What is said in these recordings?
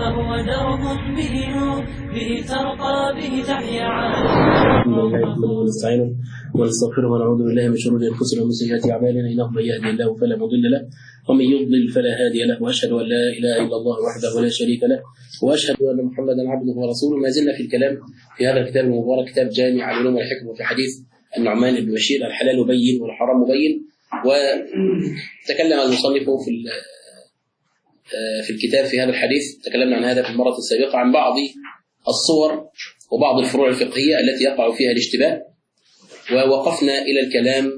فهو درب به نور، به ترقى، به تحيا عالم. ونستعينه ونستغفره ونعوذ بالله من شرور انفسنا ومن سيئات اعمالنا، انه من يهدي الله فلا مضل له ومن يضلل فلا هادي له، واشهد ان لا اله الا الله وحده لا شريك له، واشهد ان محمدا عبده ورسوله. ما زلنا في الكلام في هذا الكتاب المبارك، كتاب جامع العلوم والحكم، وفي حديث النعمان بن بشير الحلال بين والحرام مبين. وتكلم المصنف في الكتاب في هذا الحديث، تكلمنا عن هذا في المرة السابقة، عن بعض الصور وبعض الفروع الفقهية التي يقع فيها الاشتباه، ووقفنا إلى الكلام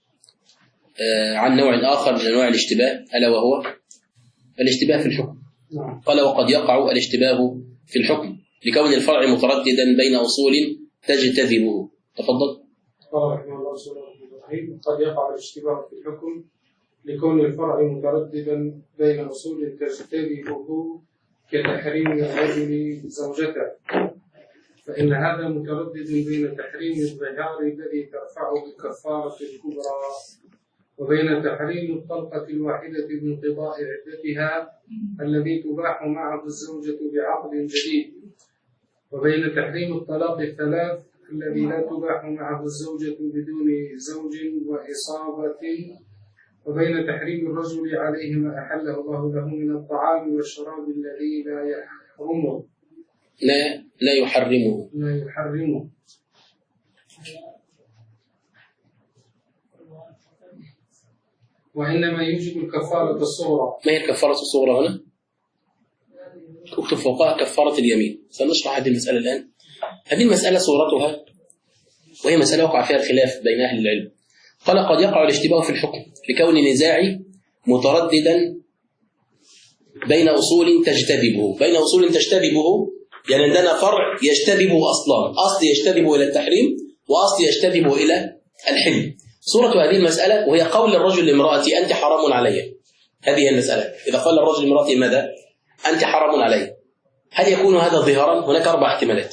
عن نوع آخر من أنواع الاشتباه، ألا وهو الاشتباه في الحكم. قال: وقد يقع الاشتباه في الحكم لكون الفرع مترددا بين أصول تجتذبه. تفضل. قال رحمه الله قد يقع الاشتباه في الحكم لكون الفرع مترددا بين أصول تجتذبه كتحريم الرجل زوجته، فإن هذا متردد بين تحريم الظهار الذي ترفعه الكفارة الكبرى، وبين تحريم الطلقة الواحدة بانقضاء عدتها الذي تباح معه الزوجة بعقد جديد، وبين تحريم الطلاق الثلاث الذي لا تباح معه الزوجة بدون زوج وإصابة، وبين تحريم الرجل عليه ما أحله الله له من الطعام والشراب الذي لا يحرمه. لا يحرمه. وإنما يوجب الكفارة الصغرى. ما هي الكفارة الصغرى هنا؟ اكتب فوقها كفارة اليمين. سنشرح هذه المسألة الآن. هذه المسألة صورتها، وهي مسألة وقع فيها الخلاف بين أهل العلم. قال: قد يقع الاشتباه في الحكم لكون النزاع مترددا بين أصول تجتذبه، يعني عندنا فرع يجتذبه أصلان، أصل يجتذبه إلى التحريم وأصل يجتذبه إلى الحل. صورة هذه المسألة وهي قول الرجل لامرأتي: أنت حرام علي. هذه المسألة، إذا قال الرجل لامرأتي: ماذا؟ أنت حرام علي. هل يكون هذا ظهارا؟ هناك أربع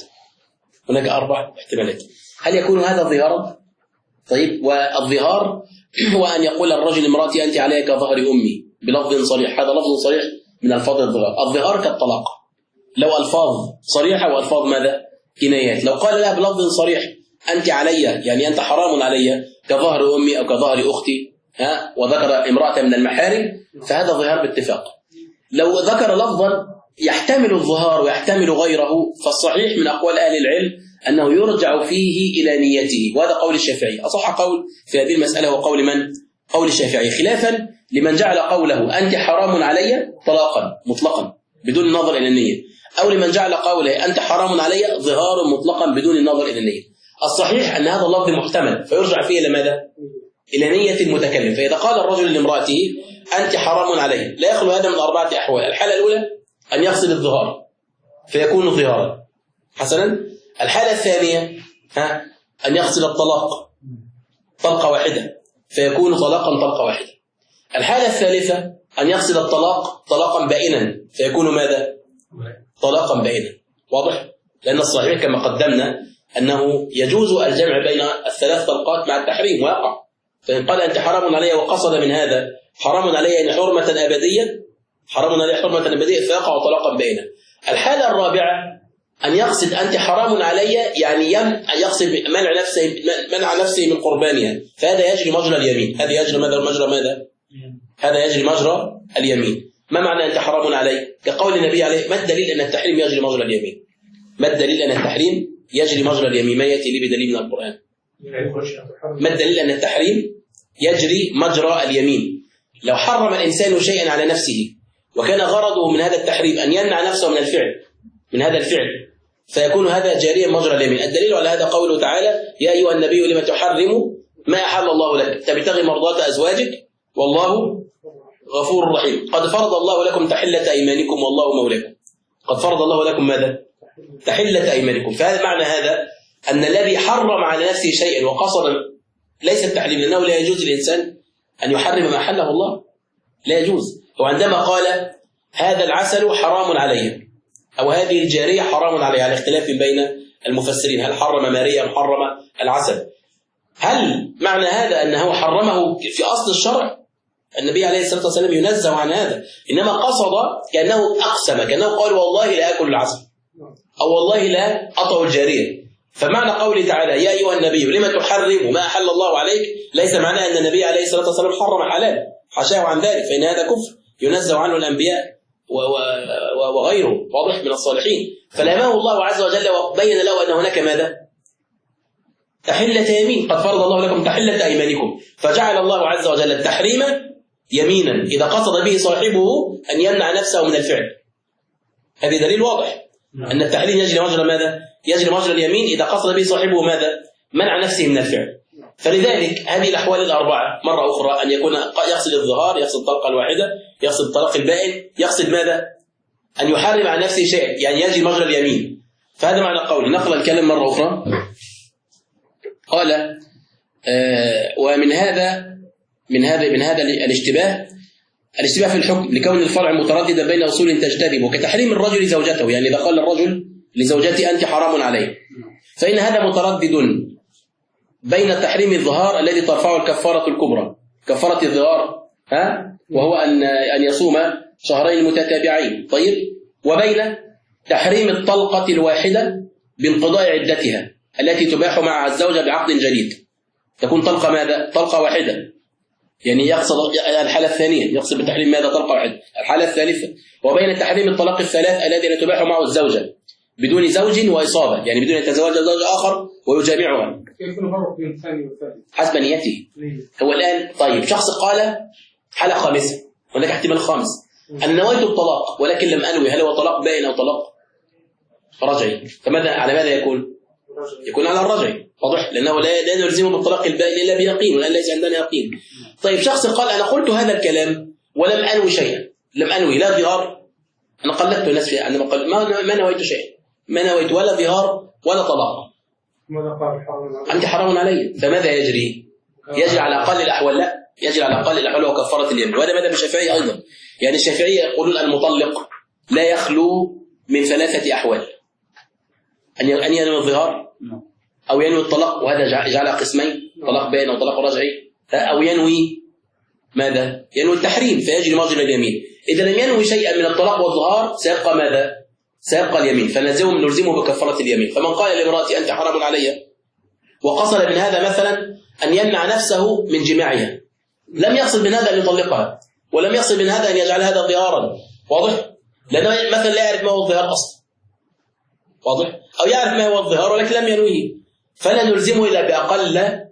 احتمالات. هل يكون هذا ظهارا؟ طيب، والظهار هو أن يقول الرجل لامرأتي: أنت علي كظهر أمي، بلفظ صريح. هذا لفظ صريح من ألفاظ الظهار. الظهار كالطلاق، لو ألفاظ صريحة وألفاظ ماذا؟ كنايات. لو قال لها بلفظ صريح: أنت علي، يعني أنت حرام علي كظهر أمي أو كظهر أختي، وذكر امرأة من المحارم، فهذا ظهار باتفاق. لو ذكر لفظا يحتمل الظهار ويحتمل غيره، فالصحيح من أقوال أهل العلم أنه يرجع فيه إلى نيته، وهذا قول الشافعي. أصح قول في هذه المسألة هو قول من؟ قول الشافعي، خلافا لمن جعل قوله أنت حرام علي طلاقا مطلقا بدون النظر إلى النية، أو لمن جعل قوله أنت حرام علي ظهار مطلقا بدون النظر إلى النية. الصحيح أن هذا اللفظ محتمل، فيرجع فيه إلى ماذا؟ إلى نية المتكلم. فإذا قال الرجل لامرأته: أنت حرام علي، لا يخلو هذا من أربعة أحوال. الحالة الأولى أن يقصد الظهار فيكون ظهارا حسنا. الحالة الثانية أن يقصد الطلاق طلقة واحدة فيكون طلاقا طلقة واحدة. الحالة الثالثة أن يقصد الطلاق طلاقا بائنا فيكون ماذا؟ طلاقا بائنا. واضح؟ لأن الصحيح كما قدمنا أنه يجوز الجمع بين الثلاث طلقات مع التحريم ويقع. فإن قال أنت حرام علي وقصد من هذا حرام علي يعني حرمة أبدية، فيقع طلاقا بائنا. الحالة الرابعة أن يقصد أنت حرام علي يعني يقصد منع نفسه من قربانها، فهذا يجري مجرى اليمين. هذا يجري مجرى هذا يجري مجرى اليمين. ما معنى أنت حرام علي؟ كقول النبي عليه: ما الدليل أن التحريم يجري مجرى اليمين؟ ما الدليل أن التحريم يجري مجرى اليمين؟ ما يأتي لي بدليل من القرآن؟ ما الدليل أن التحريم يجري مجرى اليمين؟ لو حرم الإنسان شيئا على نفسه وكان غرضه من هذا التحريم أن يمنع نفسه من هذا الفعل فيكون هذا جاريا مجرى اليمين. الدليل على هذا قوله تعالى: يا أيها النبي لما تحرم ما أحل الله لك تبتغي مرضات أزواجك والله غفور رحيم. قد فرض الله لكم تحلة أيمانكم والله مولاكم. قد فرض الله لكم ماذا؟ تحلة أيمانكم. فهذا معنى هذا أن الذي حرم على نفسه شيئا وقصد ليس التحريم، لأنه لا يجوز للإنسان أن يحرم ما أحله الله، لا يجوز. وعندما قال هذا العسل حرام علي أو هذه الجارية حرام علي، على اختلاف بين المفسرين، هل حرم ماريا أم حرم العسل؟ هل معنى هذا أنه حرمه في أصل الشرع النبي عليه الصلاة والسلام ينزه عن هذا، إنما قصد كأنه أقسم، كأنه قال والله لا أكل العسل أو والله لا أطأ الجارية. فمعنى قوله تعالى يا أيها النبي لما تحرم ما أحل الله عليك ليس معناه أن النبي عليه الصلاة والسلام حرم حلال، حاشاه عن ذلك، فإن هذا كفر ينزه عنه الأنبياء وغيره واضح من الصالحين. فلامه الله عز وجل وبين له أن هناك ماذا؟ تحلة يمين، قد فرض الله لكم تحلة أيمانكم، فجعل الله عز وجل التحريم يمينا إذا قصد به صاحبه أن يمنع نفسه من الفعل. هذا دليل واضح أن التحريم يجري مجرى ماذا؟ يجري مجرى اليمين إذا قصد به صاحبه ماذا؟ منع نفسه من الفعل. فلذلك هذه الأحوال الأربعة مرة أخرى أن يكون يقصد الظهار، يقصد الطلقة الواحدة، يقصد الطلاق البائن، يقصد ماذا؟ أن يحرم عن نفسه شيء، يعني يجري مجرى اليمين. فهذا معنى القول. نقل الكلام مرة أخرى. قال ومن هذا الاشتباه في الحكم لكون الفرع مترددا بين أصول تجتذب، كتحريم الرجل زوجته، يعني إذا قال الرجل لزوجتي أنت حرام عليه، فإن هذا متردد بين تحريم الظهار الذي ترفعه الكفارة الكبرى، كفارة الظهار وهو أن يصوم شهرين متتابعين، طيب، وبين تحريم الطلقة الواحدة بانقضاء عدتها التي تباح مع الزوجة بعقد جديد، تكون طلقة ماذا؟ طلقة واحدة، يعني يقصد الحالة الثانية، يقصد بتحريم ماذا؟ طلقة واحدة. الحالة الثالثة وبين تحريم الطلاق الثلاث الذي لا تباح معه الزوجة بدون زوج وإصابة، يعني بدون يتزوج زوج آخر ويجامعها. كيف الفرق بين الثاني والثالث؟ حسب نيته. هو الآن طيب شخص قال حالة خامسة، هناك احتمال خامس، أنا نويت الطلاق ولكن لم أنوي، هل هو طلاق بائن أو طلاق رجعي؟ فماذا على ماذا يكون؟ يكون على الرجعي، واضح، لأنه لا نلزمه بالطلاق البائن إلا بيقين، والآن ليس عندنا يقين. طيب شخص قال أنا قلت هذا الكلام ولم أنوي شيئا، لم أنوي لا ظهار، أنا قلدت الناس فيها، أنا ما نويت شيئا، ما نويت ولا ظهار ولا طلاق، ماذا قال؟ أنت حرام علي، فماذا يجري؟ يجري على أقل الأحوال، لا يجري على أقل الأحوال وكفارة اليمين. وهذا مذهب الشافعية أيضا، يعني الشافعية يقولون المطلق لا يخلو من ثلاثة أحوال: أن ينوي الظهار، أو ينوي الطلاق، وهذا جعلها قسمين، طلاق بائن أو طلاق رجعي، أو ينوي ماذا؟ ينوي التحريم فيجري مجرى اليمين. إذا لم ينوي شيئا من الطلاق والظهار سيبقى ماذا؟ سيبقى اليمين، فنلزمه بكفارة اليمين. فمن قال لامرأتي أنت حرام علي وقصد من هذا مثلا أن يمنع نفسه من جماعها، لم يقصد من هذا أن يطلقها، ولم يقصد من هذا أن يجعل هذا ظهارا، واضح؟ لأنه مثلا لا يعرف ما هو الظهار أصلا، واضح؟ أو يعرف ما هو الظهار ولكن لم ينويه، فلا نلزمه إلا بأقل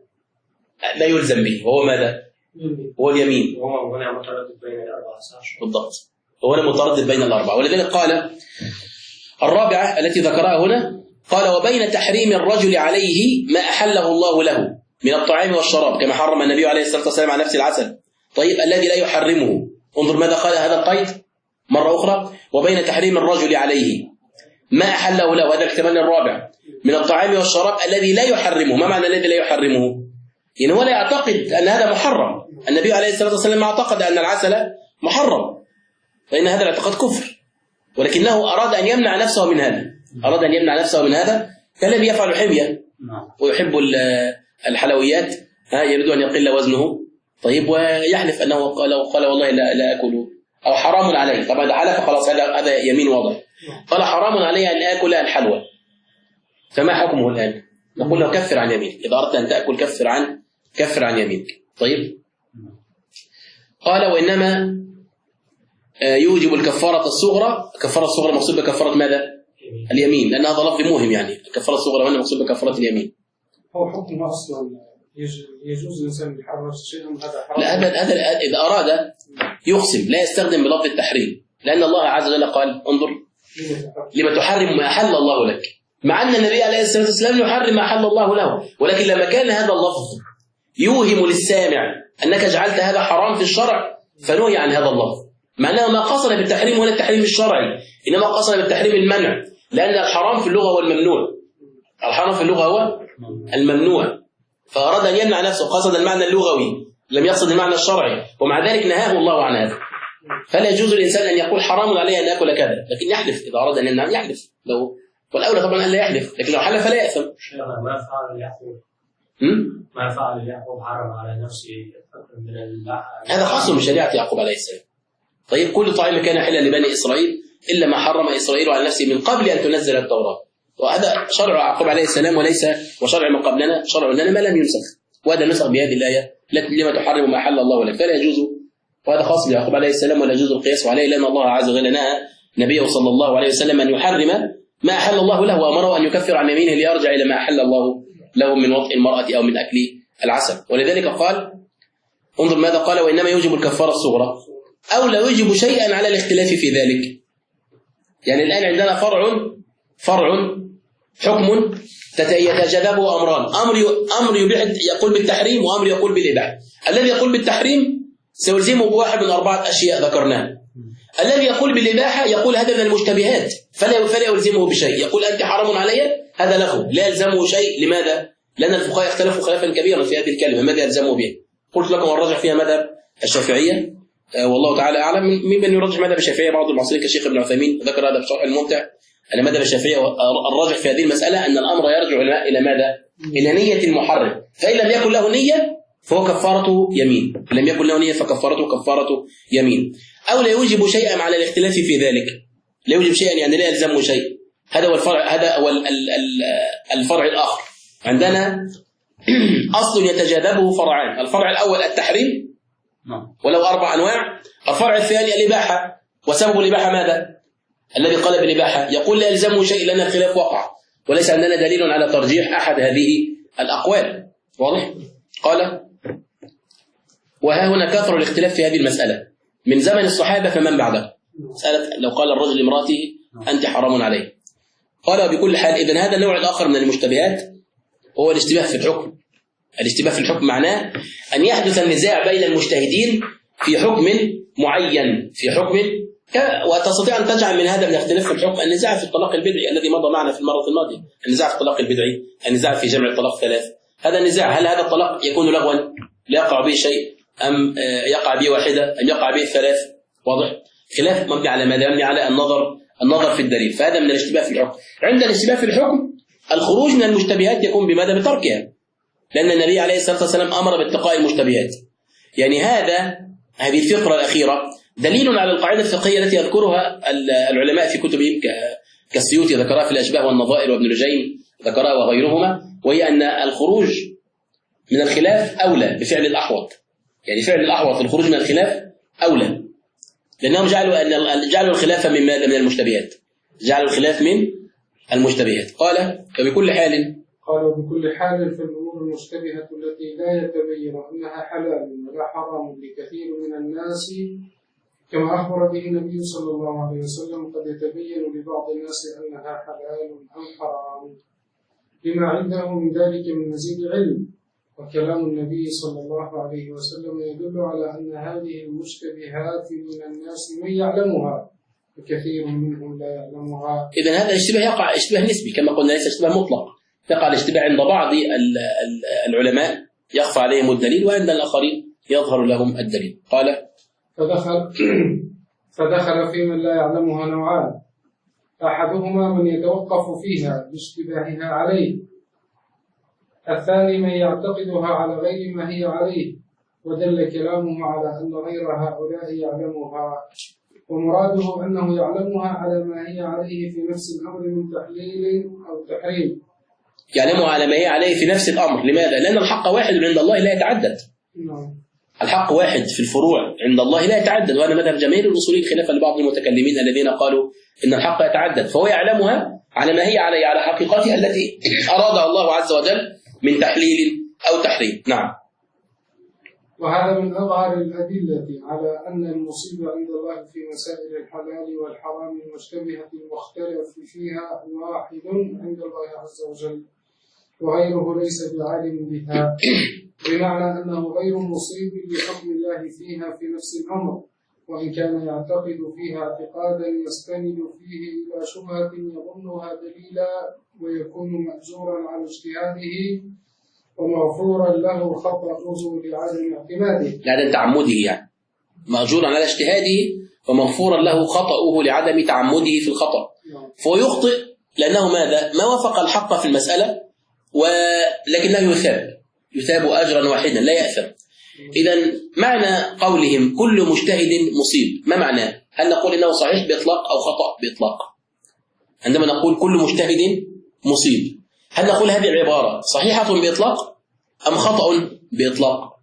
لا يلزم به، وهو ماذا؟ هو اليمين. وهو هنا متردد بين الأربعة. بالضبط، هو هنا متردد بين الأربعة. ولذلك قال الرابعة التي ذكرها هنا، قال وبين تحريم الرجل عليه ما أحله الله له من الطعام والشراب، كما حرم النبي عليه الصلاة والسلام على نفس العسل، طيب، الذي لا يحرمه. انظر ماذا قال هذا القيد مرة أخرى: وبين تحريم الرجل عليه ما أحله له، هذا الاحتمال الرابع، من الطعام والشراب الذي لا يحرمه. ما معنى الذي لا يحرمه؟ يعني هو لا يعتقد أن هذا محرم. النبي عليه الصلاة والسلام اعتقد أن العسل محرم، فإن هذا الاعتقاد كفر، ولكنه أراد أن يمنع نفسه من هذا، أراد أن يمنع نفسه من هذا، كالذي يفعل حمية ويحب الحلويات، يريد أن يقل وزنه، طيب، ويحلف أنه قال والله لا أكل، أو حرام عليه، طبعا إذا حلف خلاص هذا يمين واضح، قال حرام علي أن آكل الحلوى، فما حكمه الآن؟ نقول له كفر عن يمينك، إذا أردت أن تأكل كفر عن يمينك. طيب، قال وإنما يوجب الكفارة الصغرى. الكفارة الصغرى مقصود بكفارة ماذا؟ اليمين، لأن هذا لفظ مهم، يعني الكفارة الصغرى وأنه مقصود بكفارة اليمين. هو حكم أصلا يجوز الإنسان يحرم شيئا هذا حرام؟ لا، هذا إذا أراد يقسم لا يستخدم بلفظ التحريم، لأن الله عز وجل قال انظر لما تحرم ما أحل الله لك، مع أن النبي عليه الصلاة والسلام يحرم ما أحل الله له، ولكن لما كان هذا اللفظ يوهم للسامع أنك جعلت هذا حرام في الشرع فنهي عن هذا اللفظ، مع أنه ما قصد بالتحريم هنا التحريم الشرعي، إنما قصد بالتحريم المنع، لأن الحرام في اللغة هو الممنوع، الحرام في اللغة هو الممنوع، فأراد أن يمنع نفسه، قصد المعنى اللغوي، لم يقصد المعنى الشرعي، ومع ذلك نهاه الله عن هذا. فلا يجوز الإنسان أن يقول حرام عليه أن أكل كذا، لكن يحلف إذا أراد أن يحلف، والأولى طبعا أن لا يحلف، لكن لو حلف لا يأثم. ما فعل يعقوب حرم على نفسه من هذا خاص من شريعة يعقوب عليه السلام. طيب كل طعام كان حلا لبني إسرائيل إلا ما حرم إسرائيل على نفسه من قبل أن تنزل التوراة، وهذا شرع يعقوب عليه السلام وليس وشرع من قبلنا، شرع لنا ما لم ينسخ، وهذا نسخ بهذه الآية لما تحرم ما أحل الله لك، فلا يجوز، وهذا خاص بيعقوب عليه السلام ولا يجوز القياس عليه، لأن الله عز وجل نهى نبيه صلى الله عليه وسلم أن يحرم ما أحل الله له، وأمره أن يكفر عن يمينه ليرجع إلى ما أحل الله له من وطئ المرأة أو من أكل العسل. ولذلك قال، انظر ماذا قال: وإنما يوجب الكفارة الصغرى أو لا يوجب شيئا على الاختلاف في ذلك. يعني الآن عندنا فرع حكم يتجاذبه أمران، أمر يقول بالتحريم وأمر يقول بالإباحة. الذي يقول بالتحريم سيلزمه بواحد من 4 أشياء ذكرناها. الذي يقول بالإباحة يقول هذا من المشتبهات فلا يلزمه بشيء، يقول أنت حرام علي، هذا له لا يلزمه شيء. لماذا؟ لأن الفقهاء اختلفوا خلافا كبيرا في هذه الكلمة، ماذا يلزمه به؟ قلت لكم والراجح فيها مذهب الشافعية، والله تعالى أعلم. ممن يرجح مذهب الشافعية بعض المعاصرين كالشيخ ابن عثيمين ذكر هذا في شرح الممتع، أن مذهب الشافعية الراجح في هذه المسألة أن الأمر يرجع إلى ماذا؟ إلى نية المحرم، فإن لم يكن له نية فهو كفارته يمين، إن لم يكن له نية فكفارته كفارته يمين. أو لا يوجب شيئا على الاختلاف في ذلك، لا يوجب شيئا يعني لا يلزمه شيء. هذا هو الفرع الآخر. عندنا أصل يتجاذبه فرعان، الفرع الأول التحريم ولو 4 أنواع، الفرع الثاني الإباحة، وسبب الإباحة ماذا؟ الذي قال بالإباحة يقول لا يلزمه شيء لأن الخلاف وقع، وليس عندنا دليل على ترجيح أحد هذه الأقوال. واضح؟ قال: وها هنا كثر الاختلاف في هذه المسألة من زمن الصحابة فمن بعده. مسألة لو قال الرجل لامرأته أنت حرام عليه، قال: بكل حال. إذن هذا النوع الآخر من المشتبهات هو الاشتباه في الحكم. الاشتباه في الحكم معناه أن يحدث النزاع بين المجتهدين في حكم معين، في حكم وتستطيع أن تجعل من هذا الاختلاف في الحكم النزاع في الطلاق البدعي الذي مضى معنا في المرة الماضية، النزاع في الطلاق البدعي، النزاع في جمع الطلاق 3. هذا النزاع، هل هذا الطلاق يكون لغوا لا يقع به شيء أم يقع به واحدة أم يقع به 3؟ واضح؟ خلاف مبني على ماذا؟ مبني على النظر في الدليل. فهذا من الاشتباه في الحكم. عند الاشتباه في الحكم الخروج من المشتبهات يكون بماذا؟ بتركها، لأن النبي عليه الصلاة والسلام أمر باتقاء المشتبهات. يعني هذه الفقرة الأخيرة دليل على القاعدة الفقهية التي يذكرها العلماء في كتبهم كالسيوطي ذكرها في الأشباه والنظائر، وابن لجين ذكرها وغيرهما، وهي أن الخروج من الخلاف أولى بفعل الأحوط. يعني فعل الأحوط الخروج من الخلاف أولى، لأنهم جعلوا الخلاف من ماذا؟ من المشتبهات، جعلوا الخلاف من المشتبهات. قال: فبكل حال، قالوا بكل حال فالأمور المشتبهة التي لا يتبين أنها حلال ولا حرام لكثير من الناس كما أخبر به النبي صلى الله عليه وسلم قد يتبين لبعض الناس أنها حلال أم حرام لما عنده من ذلك من مزيد علم. وكلام النبي صلى الله عليه وسلم يدل على أن هذه المشتبهات من الناس من يعلمها وكثير منهم لا يعلمها. إذن هذا الاشتباه يقع اشتباه نسبي كما قلنا، ليس اشتباه مطلق. يقع الاشتباه عند بعض العلماء يخفى عليهم الدليل، وعند الآخرين يظهر لهم الدليل. قال: فدخل في من لا يعلمها نوعان، أحدهما من يتوقف فيها باشتباهها عليه، الثاني من يعتقدها على غير ما هي عليه، ودل كلامه على أن غير هؤلاء يعلمها، ومراده أنه يعلمها على ما هي عليه في نفس الأمر من تحليل أو تحريم. يعلمها على ما هي عليه في نفس الأمر. لماذا؟ لأن الحق واحد عند الله لا يتعدد. الحق واحد في الفروع عند الله لا يتعدد، وأنا مذهب جماهير الأصوليين خلافا لبعض المتكلمين الذين قالوا إن الحق يتعدد، فهو يعلمها على ما هي عليه، على حقيقتها التي أرادها الله عز وجل من تحليل أو تحريم. نعم. وهذا من أظهر الأدلة على أن المصيبة عند الله في مسائل الحلال والحرام المشتبهة المختلف فيها واحد عند الله عز وجل، وغيره ليس بعالم بها، بمعنى أنه غير مصيب لحكم الله فيها في نفس الأمر، وإن كان يعتقد فيها اعتقادا يستند فيه إلى شبهة يظنها دليلا، ويكون مأجورا على اجتهاده ومغفورا له خطأه لعدم اعتماده، لعدم تعمده، يعني مأجورا على اجتهاده ومغفورا له خطأه لعدم تعمده في الخطأ. فهو يخطئ لأنه ماذا؟ ما وافق الحق في المسألة ولكنه يثاب، يثاب أجرا واحدا لا يأثم. إذا معنى قولهم كل مجتهد مصيب ما معناه؟ هل نقول إنه صحيح بإطلاق أو خطأ بإطلاق؟ عندما نقول كل مجتهد مصيب هل نقول هذه العبارة صحيحة بإطلاق أم خطأ بإطلاق؟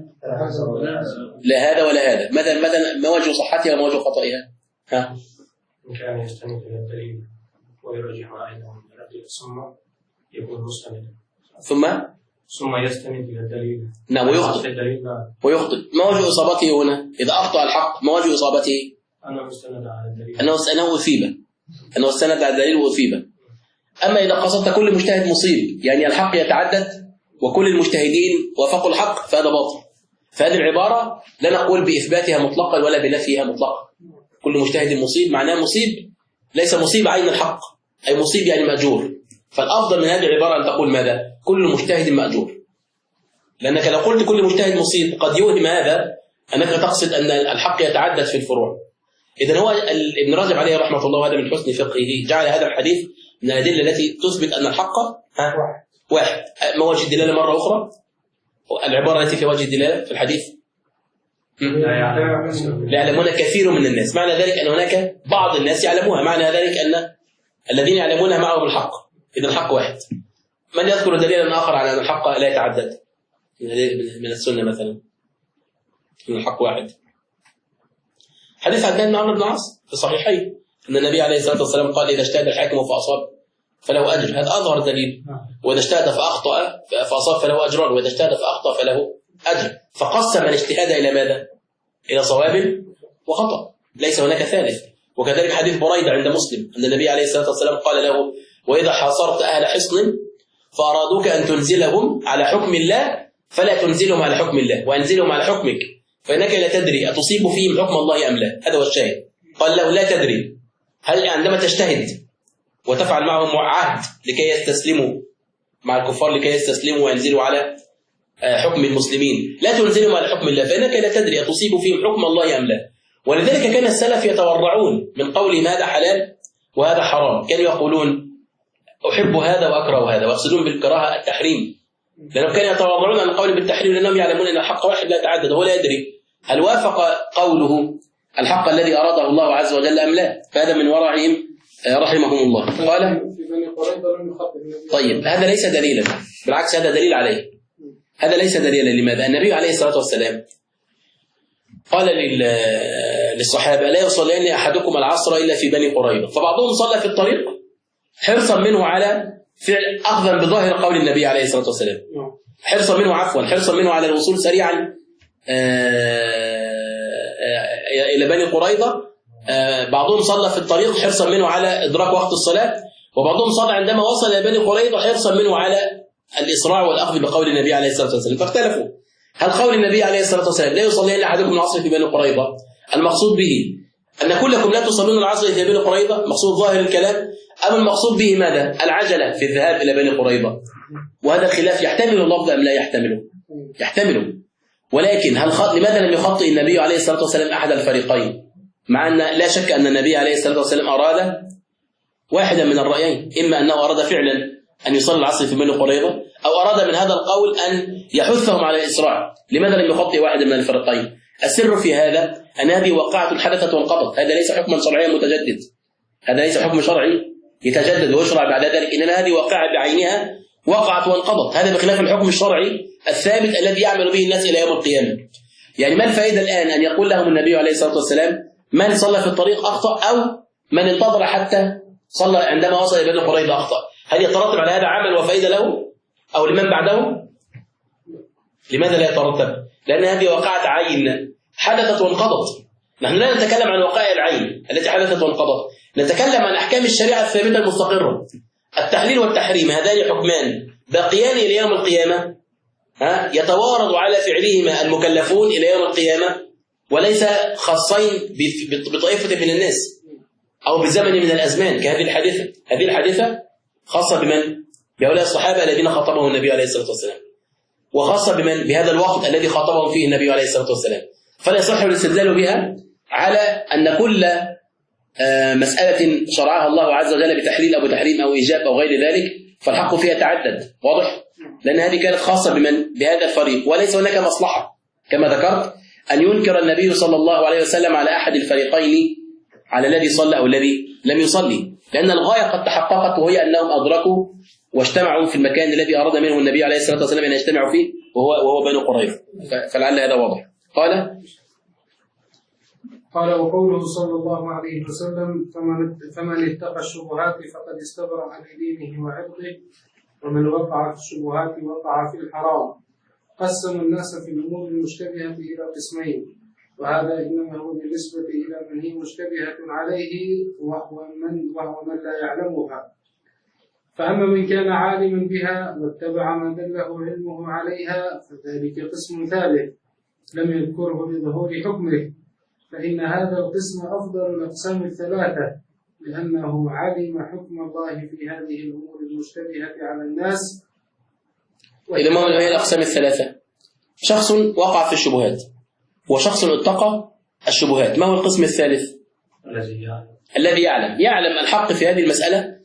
لا هذا ولا هذا. مثلا ما وجه صحتها وما وجه خطئها؟ ها؟ إن كان يستند إلى الدليل ويرجح أيضا ثم يكون مستندا ثم يستند إلى الدليل. نعم ويخطئ. ما وجه إصابته هنا؟ إذا أخطأ الحق ما وجه إصابته؟ أنه استند على الدليل. أنه أثيب. أنه استند على الدليل وأثيب. أما إذا قصدت كل مجتهد مصيب يعني الحق يتعدد وكل المجتهدين وافقوا الحق فهذا باطل. فهذه العبارة لا نقول بإثباتها مطلقا ولا بنفيها مطلقا. كل مجتهد مصيب معناه مصيب ليس مصيب عين الحق أي مصيب يعني مأجور. فالأفضل من هذه العبارة أن تقول ماذا؟ كل مجتهد مأجور. لأنك لو قلت كل مجتهد مصيب قد يوهم هذا أنك تقصد أن الحق يتعدد في الفروع. إذن هو ابن رجب عليه رحمة الله هذا من حسن فقهه جعل هذا الحديث من الأدلة التي تثبت أن الحق واحد. ما وجه الدلالة مرة أخرى؟ العبارة التي في وجه الدلالة في الحديث لا يعلمون كثير من الناس. معنى ذلك أن هناك بعض الناس يعلموها. معنى ذلك أن الذين يعلمونها معهم الحق. إذا الحق واحد. من يذكر دليلا آخر على أن الحق لا يتعدد من السنة مثلا أن الحق واحد؟ حديث عبد بن عمرو بن العاص في الصحيحين أن النبي عليه الصلاة والسلام قال إذا اجتهد الحاكم فأصاب فله أجر. هذا أظهر دليل. وإذا اجتهد فأخطأ فأصاب فله أجران وإذا اجتهد فأخطأ فله أجر. فقسم الاجتهاد إلى ماذا؟ إلى صواب وخطأ ليس هناك ثالث. وكذلك حديث بريدة عند مسلم أن النبي عليه الصلاة والسلام قال له وإذا حاصرت أهل حصن فأرادوك أن تنزلهم على حكم الله فلا تنزلهم على حكم الله وأنزلهم على حكمك فإنك لا تدري أتصيب فيهم حكم الله أم لا. هذا هو الشاهد. قال له لا تدري. هل عندما تجتهد وتفعل معهم عهد لكي يستسلموا مع الكفار لكي يستسلموا وينزلوا على حكم المسلمين لا تنزلهم على حكم الله فإنك لا تدري أتصيب فيهم حكم الله أم لا. ولذلك كان السلف يتورعون من قولهم هذا حلال وهذا حرام. كانوا يقولون أحب هذا وأكره هذا ويقصدون بالكراهة التحريم لأنهم كانوا يتورعون عن القول بالتحريم لأنهم يعلمون أن الحق واحد لا يتعدد وهو لا يدري هل وافق قوله الحق الذي أراده الله عز وجل أم لا. فهذا من ورعهم رحمهم الله. قال طيب هذا ليس دليلا بالعكس هذا دليل عليه. هذا ليس دليلا. لماذا؟ النبي عليه الصلاة والسلام قال للصحابة لا يصلين أحدكم العصر إلا في بني قريظة. فبعضهم صلى في الطريق حرصا منه على فعل أخذا بظاهر قول النبي عليه الصلاة والسلام حرصا منه على الوصول سريعا إلى بني قريظة. بعضهم صلى في الطريق حرصا منه على إدراك وقت الصلاة وبعضهم صلى عندما وصل إلى بني قريظة حرصا منه على الإسراع والأخذ بقول النبي عليه الصلاة والسلام. فاختلفوا هل قول النبي عليه الصلاة والسلام لا يصلي إلا أحدكم العصر في بني قريظة المقصود به أن كلكم لا تصلون العصر في بني قريظة مقصود ظاهر الكلام أم المقصود به ماذا؟ العجلة في الذهاب إلى بني قريظة. وهذا الخلاف يحتمل اللفظ أم لا يحتمله. ولكن لماذا لم يخطئ النبي عليه الصلاة والسلام أحد الفريقين مع أن لا شك أن النبي عليه الصلاة والسلام أراد واحدا من الرأيين إما أنه أراد فعلا أن يصلي العصر في بني قريظة أو أراد من هذا القول أن يحثهم على الإسراع. لماذا لم يخطئ واحدا من الفريقين؟ السر في هذا أن هذه واقعة حدثت وانقضت. هذا ليس حكما شرعيا متجدد. هذا ليس حكم شرعي يتجدد ويشرع بعد ذلك إنما هذه واقعة بعينها وقعت وانقضت. هذا بخلاف الحكم الشرعي الثابت الذي يعمل به الناس إلى يوم القيامة. يعني ما الفائدة الآن أن يقول لهم النبي عليه الصلاة والسلام من صلى في الطريق أخطأ أو من انتظر حتى صلى عندما وصل إلى بني قريظة أخطأ؟ هل يترتب على هذا عمل وفائدة له أو لمن بعده؟ لماذا لا يترتب؟ لأن هذه واقعة عين حدثت وانقضت. نحن لا نتكلم عن وقائع العين التي حدثت وانقضت، نتكلم عن أحكام الشريعة الثابتة المستقرة. التحليل والتحريم هذان حكمان باقيان إلى يوم القيامة، يتوارد على فعلهما المكلفون إلى يوم القيامة، وليس خاصين بطائفة من الناس أو بزمن من الأزمان كهذه الحادثة. هذه الحادثة خاصة بمن؟ بهؤلاء الصحابة الذين خاطبهم النبي عليه الصلاة والسلام، وخاصة بمن؟ بهذا الوقت الذي خاطبهم فيه النبي عليه الصلاة والسلام. فلا يصح الاستدلال بها على أن كل مسألة شرعها الله عز وجل بتحليل أو بتحريم أو إيجاب أو غير ذلك فالحق فيها تعدد. واضح؟ لأن هذه كانت خاصة بهذا الفريق، وليس هناك مصلحة كما ذكرت أن ينكر النبي صلى الله عليه وسلم على أحد الفريقين على الذي صلى أو الذي لم يصلي، لأن الغاية قد تحققت، وهي أنهم أدركوا واجتمعوا في المكان الذي أراد منه النبي عليه الصلاة والسلام أن يجتمعوا فيه، وهو بنو قريظة. فلعل هذا واضح. قال وقوله صلى الله عليه وسلم فمن اتقى الشبهات فقد استبرأ عن دينه وعرضه ومن وقع في الشبهات وقع في الحرام. قسم الناس في الأمور المشتبهة إلى قسمين، وهذا إنما هو بالنسبة إلى من هي مشتبهة عليه وهو من لا يعلمها. فأما من كان عالما بها واتبع ما دله علمه عليها فذلك قسم ثالث لم يذكره لظهور حكمه، فإن هذا القسم أفضل الأقسام الثلاثة، لأنه علم حكم الله في هذه الأمور المشتبهة على الناس. إذا ما هي الأقسام الثلاثة؟ شخص وقع في الشبهات وشخص اتقى الشبهات. ما هو القسم الثالث؟ الذي يعلم الحق في هذه المسألة،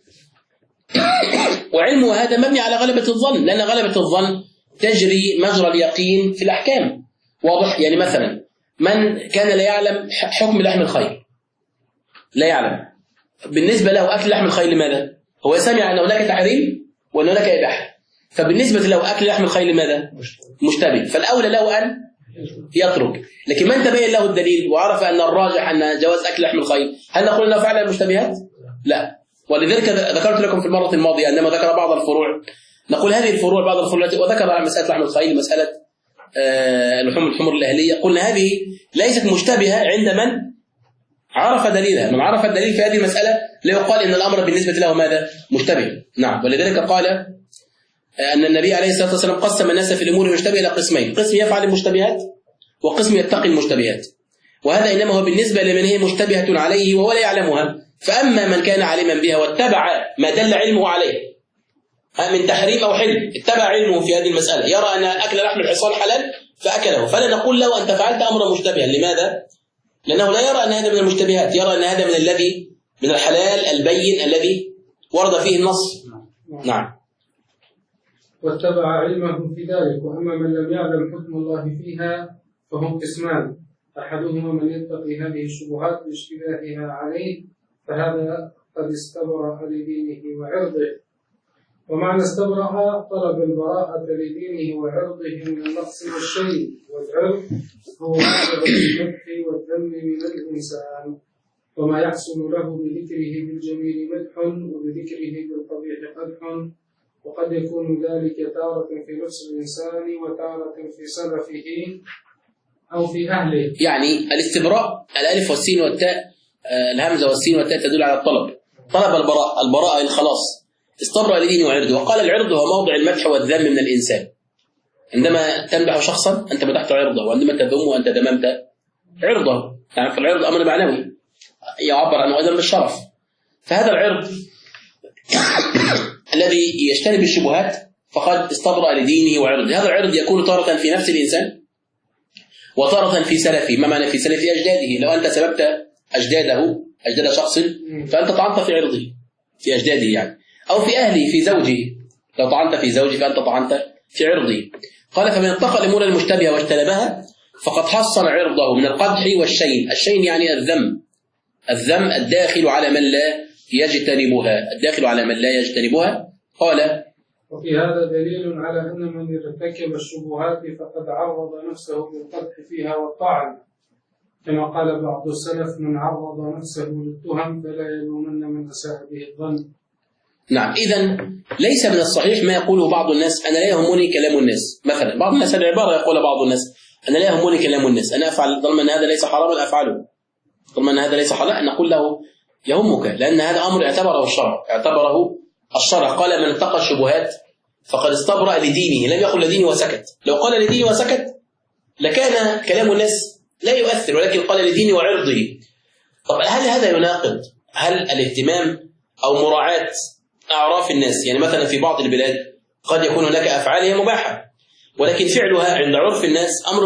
وعلمه هذا مبني على غلبة الظن، لأن غلبة الظن تجري مجرى اليقين في الأحكام. واضح؟ يعني مثلا من كان لا يعلم حكم لحم الخيل، لا يعلم، بالنسبة له أكل لحم الخيل لماذا؟ هو سمع أن هناك تحريم وأن هناك إباحة، فبالنسبة له أكل لحم الخيل لماذا؟ مشتبه، فالأولى له أن يترك. لكن من تبين له الدليل وعرف أن الراجح أن جواز أكل لحم الخيل، هل نقول أنه فعلا مشتبهات؟ لا. ولذلك ذكرت لكم في المرة الماضية عندما ذكر بعض الفروع، نقول هذه الفروع بعض الفروع التي وذكر عن مسألة لحم الخيل، مسألة لحوم الحمر الأهلية، قلنا هذه ليست مشتبهة عند من عرف دليلها. من عرف الدليل في هذه المسألة لا يقال إن الأمر بالنسبة له ماذا؟ مشتبه. نعم. ولذلك قال أن النبي عليه الصلاة والسلام قسم الناس في الأمور المشتبهة إلى قسمين، قسم يفعل المشتبهات وقسم يتقي المشتبهات، وهذا إنما هو بالنسبة لمن هي مشتبهة عليه وهو لا يعلمها. فأما من كان عالما بها واتبع ما دل علمه عليه من تحريم أو حل، اتبع علمه في هذه المسألة، يرى أن أكل لحم الحصان حلال فأكله، فلا نقول له أنت فعلت أمرا مشتبها. لماذا؟ لأنه لا يرى أن هذا من المشتبهات، يرى أن هذا من الحلال البين الذي ورد فيه النص. نعم. واتبع علمه في ذلك. وأما من لم يعلم حكم الله فيها فهم قسمان، أحدهما من يتقي هذه الشبهات باشتباهها عليه، فهذا قد استبرأ لدينه وعرضه. ومعنى استبرأ طلب البراءة لدينه وعرضه من النقص والشيء، والعرض هو مبلغ المدح والذم من الإنسان، وما يحصل له بذكره بالجميل مدح وبذكره بالقبيح قدح، وقد يكون ذلك تارة في نفس الإنسان وتارة في سلفه أو في أهله. يعني الاستبراء الألف والسين والتاء، الهمزة والسين والتاء تدل على الطلب، طلب البراءة الخلاص، استبرأ لدينه وعرضه. وقال العرض هو موضع المدح والذم من الإنسان. عندما تمدح شخصا أنت مدحت عرضه، وعندما تذمه أنت ذممت عرضه. يعني فالعرض أمر معنوي يعبر عنه أيضا بالشرف. فهذا العرض الذي يجتنب الشبهات فقد استبرأ لدينه وعرضه. هذا العرض يكون تارة في نفس الإنسان وتارة في سلفه. ما معنى في سلف أجداده؟ لو أنت سببت أجداد شخص فأنت طعنت في عرضه، في أجداده يعني، أو في أهله، في زوجه، لو طعنت في زوجه فأنت طعنت في عرضه. قال فمن اتقى الأمور المشتبهة واجتنبها فقد حصن عرضه من القدح والشين. الشين يعني الذم الداخل على من لا يجتنبها. قال وفي هذا دليل على أن من ارتكب الشبهات فقد عرض نفسه بالقدح فيها والطعن، كما قال بعض السلف من عرض نفسه للتهم فلا يلومن من أساء به الظن. نعم. إذن ليس من الصحيح ما يقوله بعض الناس أنا لا يهمني كلام الناس. مثلا بعض الناس العبارة يقول بعض الناس أنا لا يهمني كلام الناس، أنا أفعل طالما أن هذا ليس حراما أفعله، طالما أن هذا ليس حلالا نقول له يهمك، لأن هذا أمر اعتبره الشرع. قال من اتقى الشبهات فقد استبرأ لدينه، لم يقل لدينه وسكت. لو قال لدينه وسكت لكان كلام الناس لا يؤثر، ولكن قال لدينه وعرضه. طب هل هذا يناقض؟ هل الاهتمام أو مراعاة أعراف الناس، يعني مثلا في بعض البلاد قد يكون هناك أفعال هي مباحة ولكن فعلها عند عرف الناس أمر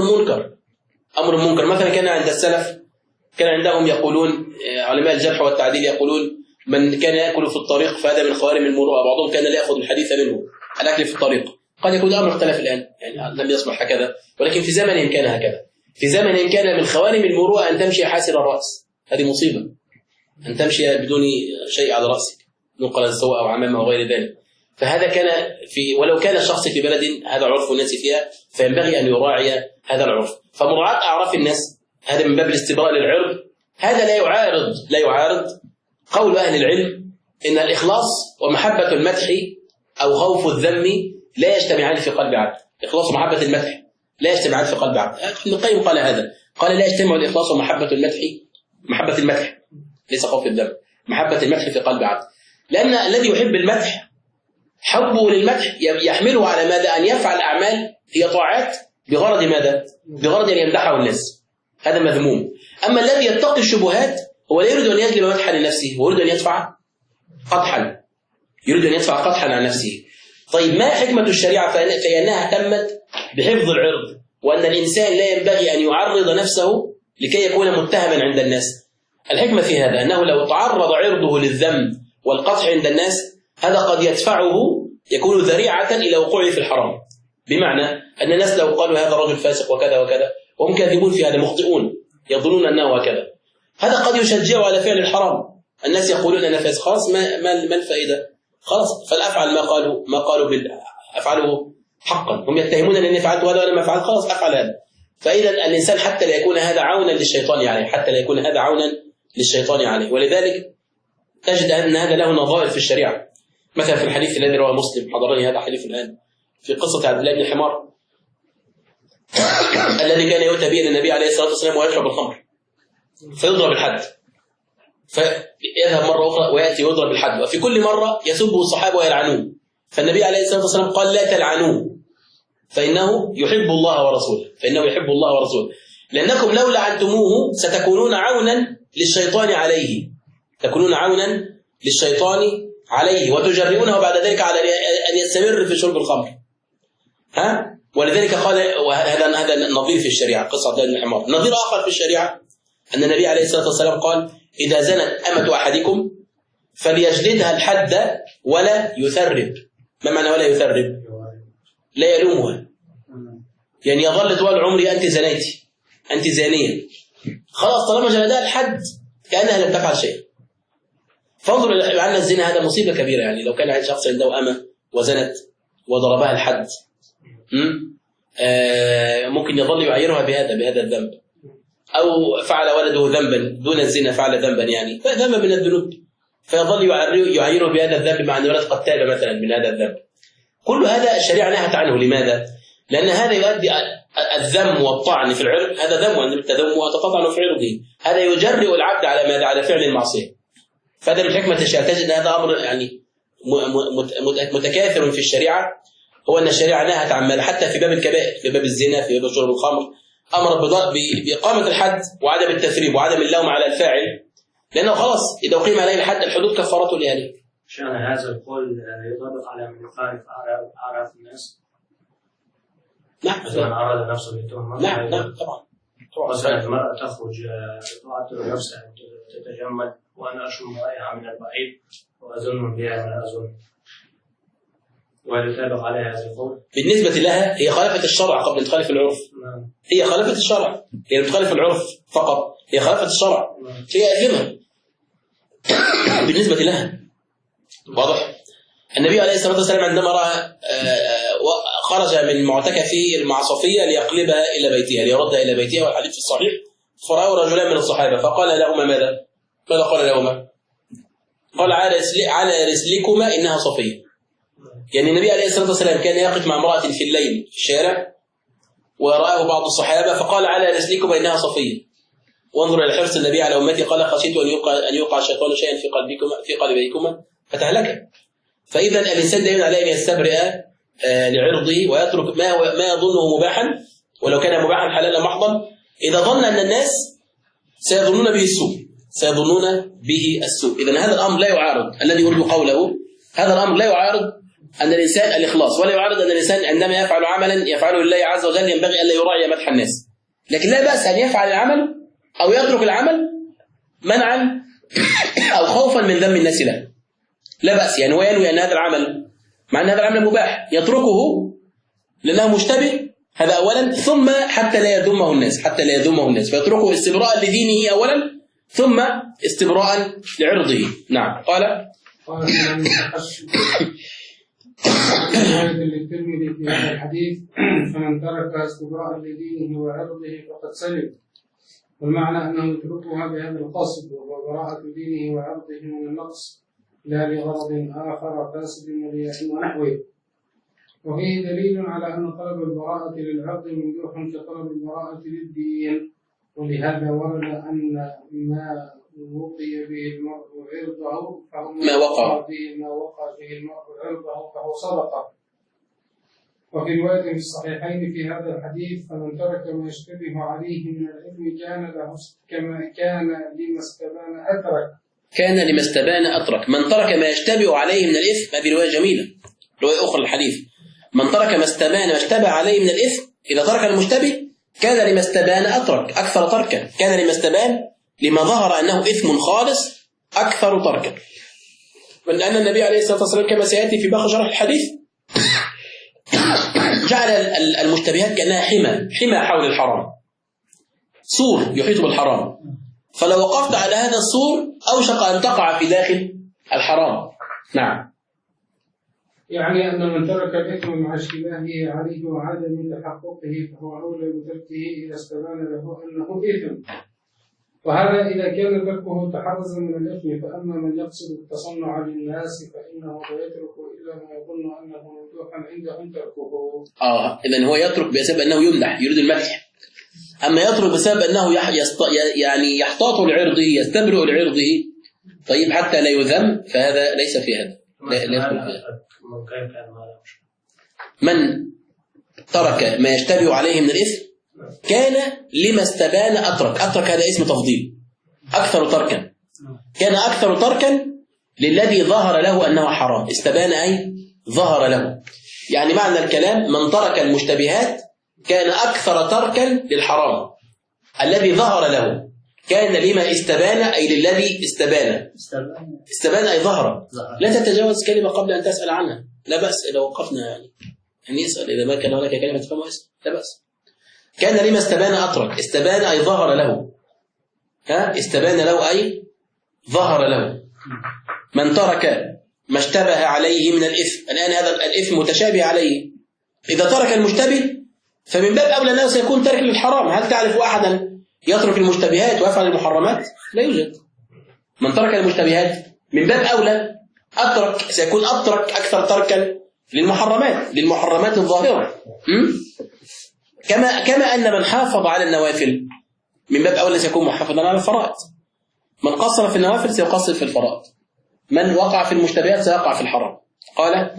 منكر. مثلا كان عند السلف كان عندهم يقولون علماء الجرح والتعديل يقولون من كان يأكل في الطريق فهذا من خوارم المروءة، بعضهم كان لا يأخذ الحديث منه، الأكل في الطريق. قد يكون الأمر اختلف الآن، يعني لم يصبح هكذا، ولكن في زمن كان هكذا. في زمن كان من خوارم المروءة أن تمشي حاسر الرأس، هذه مصيبة، أن تمشي بدون شيء على رأسك، نقل السوء أو عمامة وغير ذلك. فهذا كان ولو كان الشخص في بلد هذا عرف الناس فيها، فينبغي أن يراعي هذا العرف. فمراعاة أعراف الناس هذا من باب الاستبراء للعرض، هذا لا يعارض قول أهل العلم إن الإخلاص ومحبة المدح أو خوف الذم لا يجتمعان في قلب عبد. الإخلاص ومحبة المدح لا يجتمعان في قلب عبد. ابن القيم قال هذا، قال لا يجتمع الإخلاص ومحبة المدح ليس خوف الذم، محبة المدح في قلب عبد. لأن الذي يحب المدح حبه للمدح يحمله على ماذا؟ أن يفعل أعمال هي طاعات بغرض ماذا؟ بغرض أن يمدحه الناس، هذا مذموم. أما الذي يتقي الشبهات هو لا يريد أن يجلب مدحا لنفسه، هو يريد أن يدفع قدحا عن نفسه. طيب ما حكمة الشريعة؟ فإنها اهتمت بحفظ العرض، وأن الإنسان لا ينبغي أن يعرض نفسه لكي يكون متهما عند الناس. الحكمة في هذا أنه لو تعرض عرضه للذم والقدح عند الناس هذا قد يدفعه يكون ذريعة إلى وقوعه في الحرام. بمعنى أن الناس لو قالوا هذا رجل فاسق وكذا وكذا وهم كاذبون في هذا، مخطئون يظنون أنه هكذا، هذا قد يشجعه على فعل الحرام. الناس يقولون أنا فاسق، خلاص ما الفائدة؟ خلاص فالأفعل ما قالوا أفعله حقا، هم يتهمون أنني فعلت هذا وأنا ما فعلت، خلاص أفعل هذا. فإذا الإنسان حتى لا يكون هذا عونا للشيطان عليه، ولذلك تجد أن هذا له نظائر في الشريعة. مثلا في الحديث الذي رواه مسلم، حضرني هذا حديث الآن، في قصة عبد الله بن حمار الذي كان يؤتى به النبي عليه الصلاة والسلام ويشرب الخمر فيضرب الحد، فيذهب مرة أخرى ويأتي ويضرب الحد، وفي كل مرة يسبه الصحابة ويلعنوه. فالنبي عليه الصلاة والسلام قال لا تلعنوه فإنه يحب الله ورسوله، لأنكم لو لعنتموه ستكونون عونا للشيطان عليه وتجرئونه بعد ذلك على أن يستمر في شرب الخمر. ولذلك قال، وهذا النظير في الشريعة قصة عبد الله بن حمار. نظير آخر في الشريعة أن النبي عليه الصلاة والسلام قال إذا زنت أمة أحدكم فليجلدها الحد ولا يثرب. ما معنى ولا يثرب؟ لا يلومها، يعني يظل طوال عمري أنت زنيتي، أنت زانية، خلاص طالما جلدها الحد كأنها لم تفعل شيء. فانظر لأن الزنا هذا مصيبة كبيرة، يعني لو كان شخص عنده أمة وزنت وضربها الحد ممكن يظل يعيرها بهذا الذنب، أو فعل ولده ذنبا دون الزنا، فعل ذنبا يعني ذنبا من الذنوب، فيظل يعيره بهذا الذنب مع أن الولد قد تاب مثلا من هذا الذنب. كل هذا الشريعة نهت عنه. لماذا؟ لأن هذا يؤدي الذم والطعن في العرض، هذا ذم وأن تذم وتطعن في عرضه، هذا يجرئ العبد على ماذا؟ على فعل المعصية. فهذا من حكمة الشريعة. تجد هذا أمر يعني متكاثر في الشريعة، هو أن الشريعة نهت عن ماذا؟ حتى في باب الكبائر، في باب الزنا، في باب شرب الخمر، أمر بإقامة الحد وعدم التثريب وعدم اللوم على الفاعل، لأنه خلاص إذا أقيم عليه الحد الحدود كفارته لأهله. عشان هذا القول يطبق على من يخالف أعراف الناس. نعم. مثلا أراد نفسه بالتهمة. نعم طبعا. مثلا المرأة تخرج تعطر نفسها تتجمل وأنا أشم رائحة من البعيد وأظن بها ما أظن، وهل يطبق عليها هذا القول؟ بالنسبة لها هي خالفت الشرع قبل أن تخالف العرف. هي خالفت الشرع، هي بتخالف العرف فقط، هي خالفت الشرع، هي أثمها بالنسبة لها. واضح؟ النبي عليه الصلاة والسلام عندما رأى خرج من معتكفه مع صفية ليقلبها إلى بيتها، ليردها إلى بيتها، والحديث في الصحيح، فرأوا رجلان من الصحابة فقال لهما ماذا قال لهما؟ قال على رسلكما إنها صفية. يعني النبي عليه الصلاة والسلام كان يقف مع امرأة في الليل في الشارع ورآه بعض الصحابة فقال على رسلكما إنها صفية. وانظر إلى حرص النبي على أمتي، قال خشيت أن يوقع الشيطان شيئا في قلبيكما فتهلك. فإذا الإنسان دائما عليه أن يستبرئ لعرضه ويترك ما يظنه مباحا، ولو كان مباحا حلالا محضا، إذا ظن أن الناس سيظنون به السوء. إذا هذا الأمر لا يعارض الذي يريد قوله، هذا الأمر لا يعارض أن الإنسان الإخلاص، ولا يعارض أن الإنسان عندما يفعل عملا يفعله لله عز وجل ينبغي ألا يراعي مدح الناس، لكن لا بأس أن يفعل العمل أو يترك العمل منعا أو خوفا من ذم الناس له لا بأس، يعني هو ينوي أن هذا العمل مع أن هذا العمل مباح يتركه لأنه مشتبه، هذا أولا، ثم حتى لا يذمه الناس فيتركه استبراء لدينه أولا ثم استبراء لعرضه. نعم. قال للترمذي في هذا الحديث فمن ترك استبراء لدينه وعرضه فقد سلم، والمعنى أنه يتركها بهذا القصد وهو براءة دينه وعرضه من النقص لا لغرض آخر فاسد ورياء ونحوه. وفيه دليل على أن طلب البراءة للعرض ممدوح كطلب البراءة للدين، ولهذا ورد أن ما وقي به المرء عرضه فهو ما وقع به المرء عرضه فهو صدقة. وفي رواية في الصحيحين في هذا الحديث فمن ترك ما يشتبه عليه من العلم كان له كما كان لما استبان أترك. من ترك ما يشتبه عليه من الإثم، هذه رواية جميلة، رواية أخرى الحديث، من ترك ما اشتبه عليه من الإثم، إذا ترك المشتبه كان لما استبان أترك أكثر تركا، كان لما استبان لما ظهر أنه إثم خالص أكثر تركا. لأن النبي عليه الصلاة والسلام كما سيأتي في باقي شرح الحديث جعل المشتبهات كأنها حمى حول الحرام، سور يحيط بالحرام، فلو وقفت على هذا السور أوشك أن تقع في داخل الحرام. نعم. يعني أن من ترك الإثم مع اشتباهه عليه وعدم تحققه فهو أولى بتركه إذا استبان له أنه إثم، وهذا إذا كان تركه تحرزا من الإثم. فأما من يقصد التصنع للناس فإنه لا يترك إلا ما يظن أنه ممدوحا عندهم تركه. إذن هو يترك بسبب أنه يمدح، يريد المدح. أما يترك بسبب أنه يعني يحتاط لعرضه، يستبرئ لعرضه، طيب حتى لا يذم، فهذا ليس في هذا. من ترك ما يشتبه عليه من الإثم كان لما استبان أترك هذا اسم تفضيل، أكثر تركا، كان أكثر تركا للذي ظهر له أنه حرام. استبان أي ظهر له، يعني معنى الكلام من ترك المشتبهات كان أكثر تركا للحرام الذي ظهر له، كان لما استبان أي للذي استبان أي ظهر. لا تتجاوز كلمة قبل أن تسأل عنها، لا بأس إذا وقفنا يعني يسأل إذا ما كان هناك كلمة تفهمها اسأل، لا بأس. كان لما استبان أترك، استبان أي ظهر له، استبان له أي ظهر له. من ترك ما اشتبه عليه من الإثم، الآن هذا الإثم متشابه عليه، إذا ترك المشتبه فمن باب أولى أنه سيكون ترك للحرام. هل تعرف أحدا يترك المشتبهات ويفعل المحرمات؟ لا يوجد. من ترك المشتبهات من باب أولى سيكون أترك أكثر تركا للمحرمات الظاهرة. كما أن من حافظ على النوافل من باب أولى سيكون محافظا على الفرائض. من قصر في النوافل سيقصر في الفرائض، من وقع في المشتبهات سيقع في الحرام. قال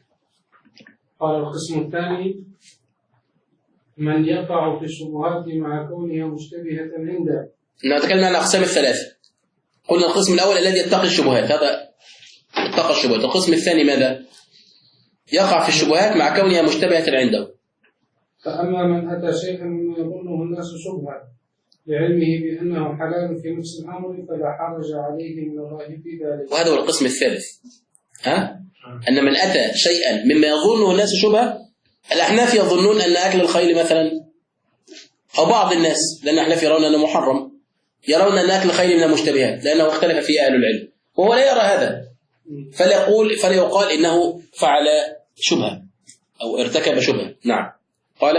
القسم الثاني من يقع في الشبهات مع كونها مشتبهة عنده. نتكلم عن الأقسام الثلاثة. قلنا القسم الأول الذي يتقي الشبهات، هذا اتقى الشبهات. القسم الثاني ماذا؟ يقع في الشبهات مع كونها مشتبهة عنده. فأما من أتى شيئا مما يظنه الناس شبهة لعلمه بأنه حلال في نفس الأمر فلا حرج عليه من الله في ذلك. وهذا هو القسم الثالث. أن من أتى شيئا مما يظنه الناس شبهة، الأحناف يظنون أن أكل الخيل مثلا، أو بعض الناس، لأن الأحناف يرون أنه محرم، يرون أن أكل الخيل من المشتبهات لأنه اختلف فيه أهل العلم، وهو لا يرى هذا، فلا يقال إنه فعل شبهة أو ارتكب شبهة. نعم. قال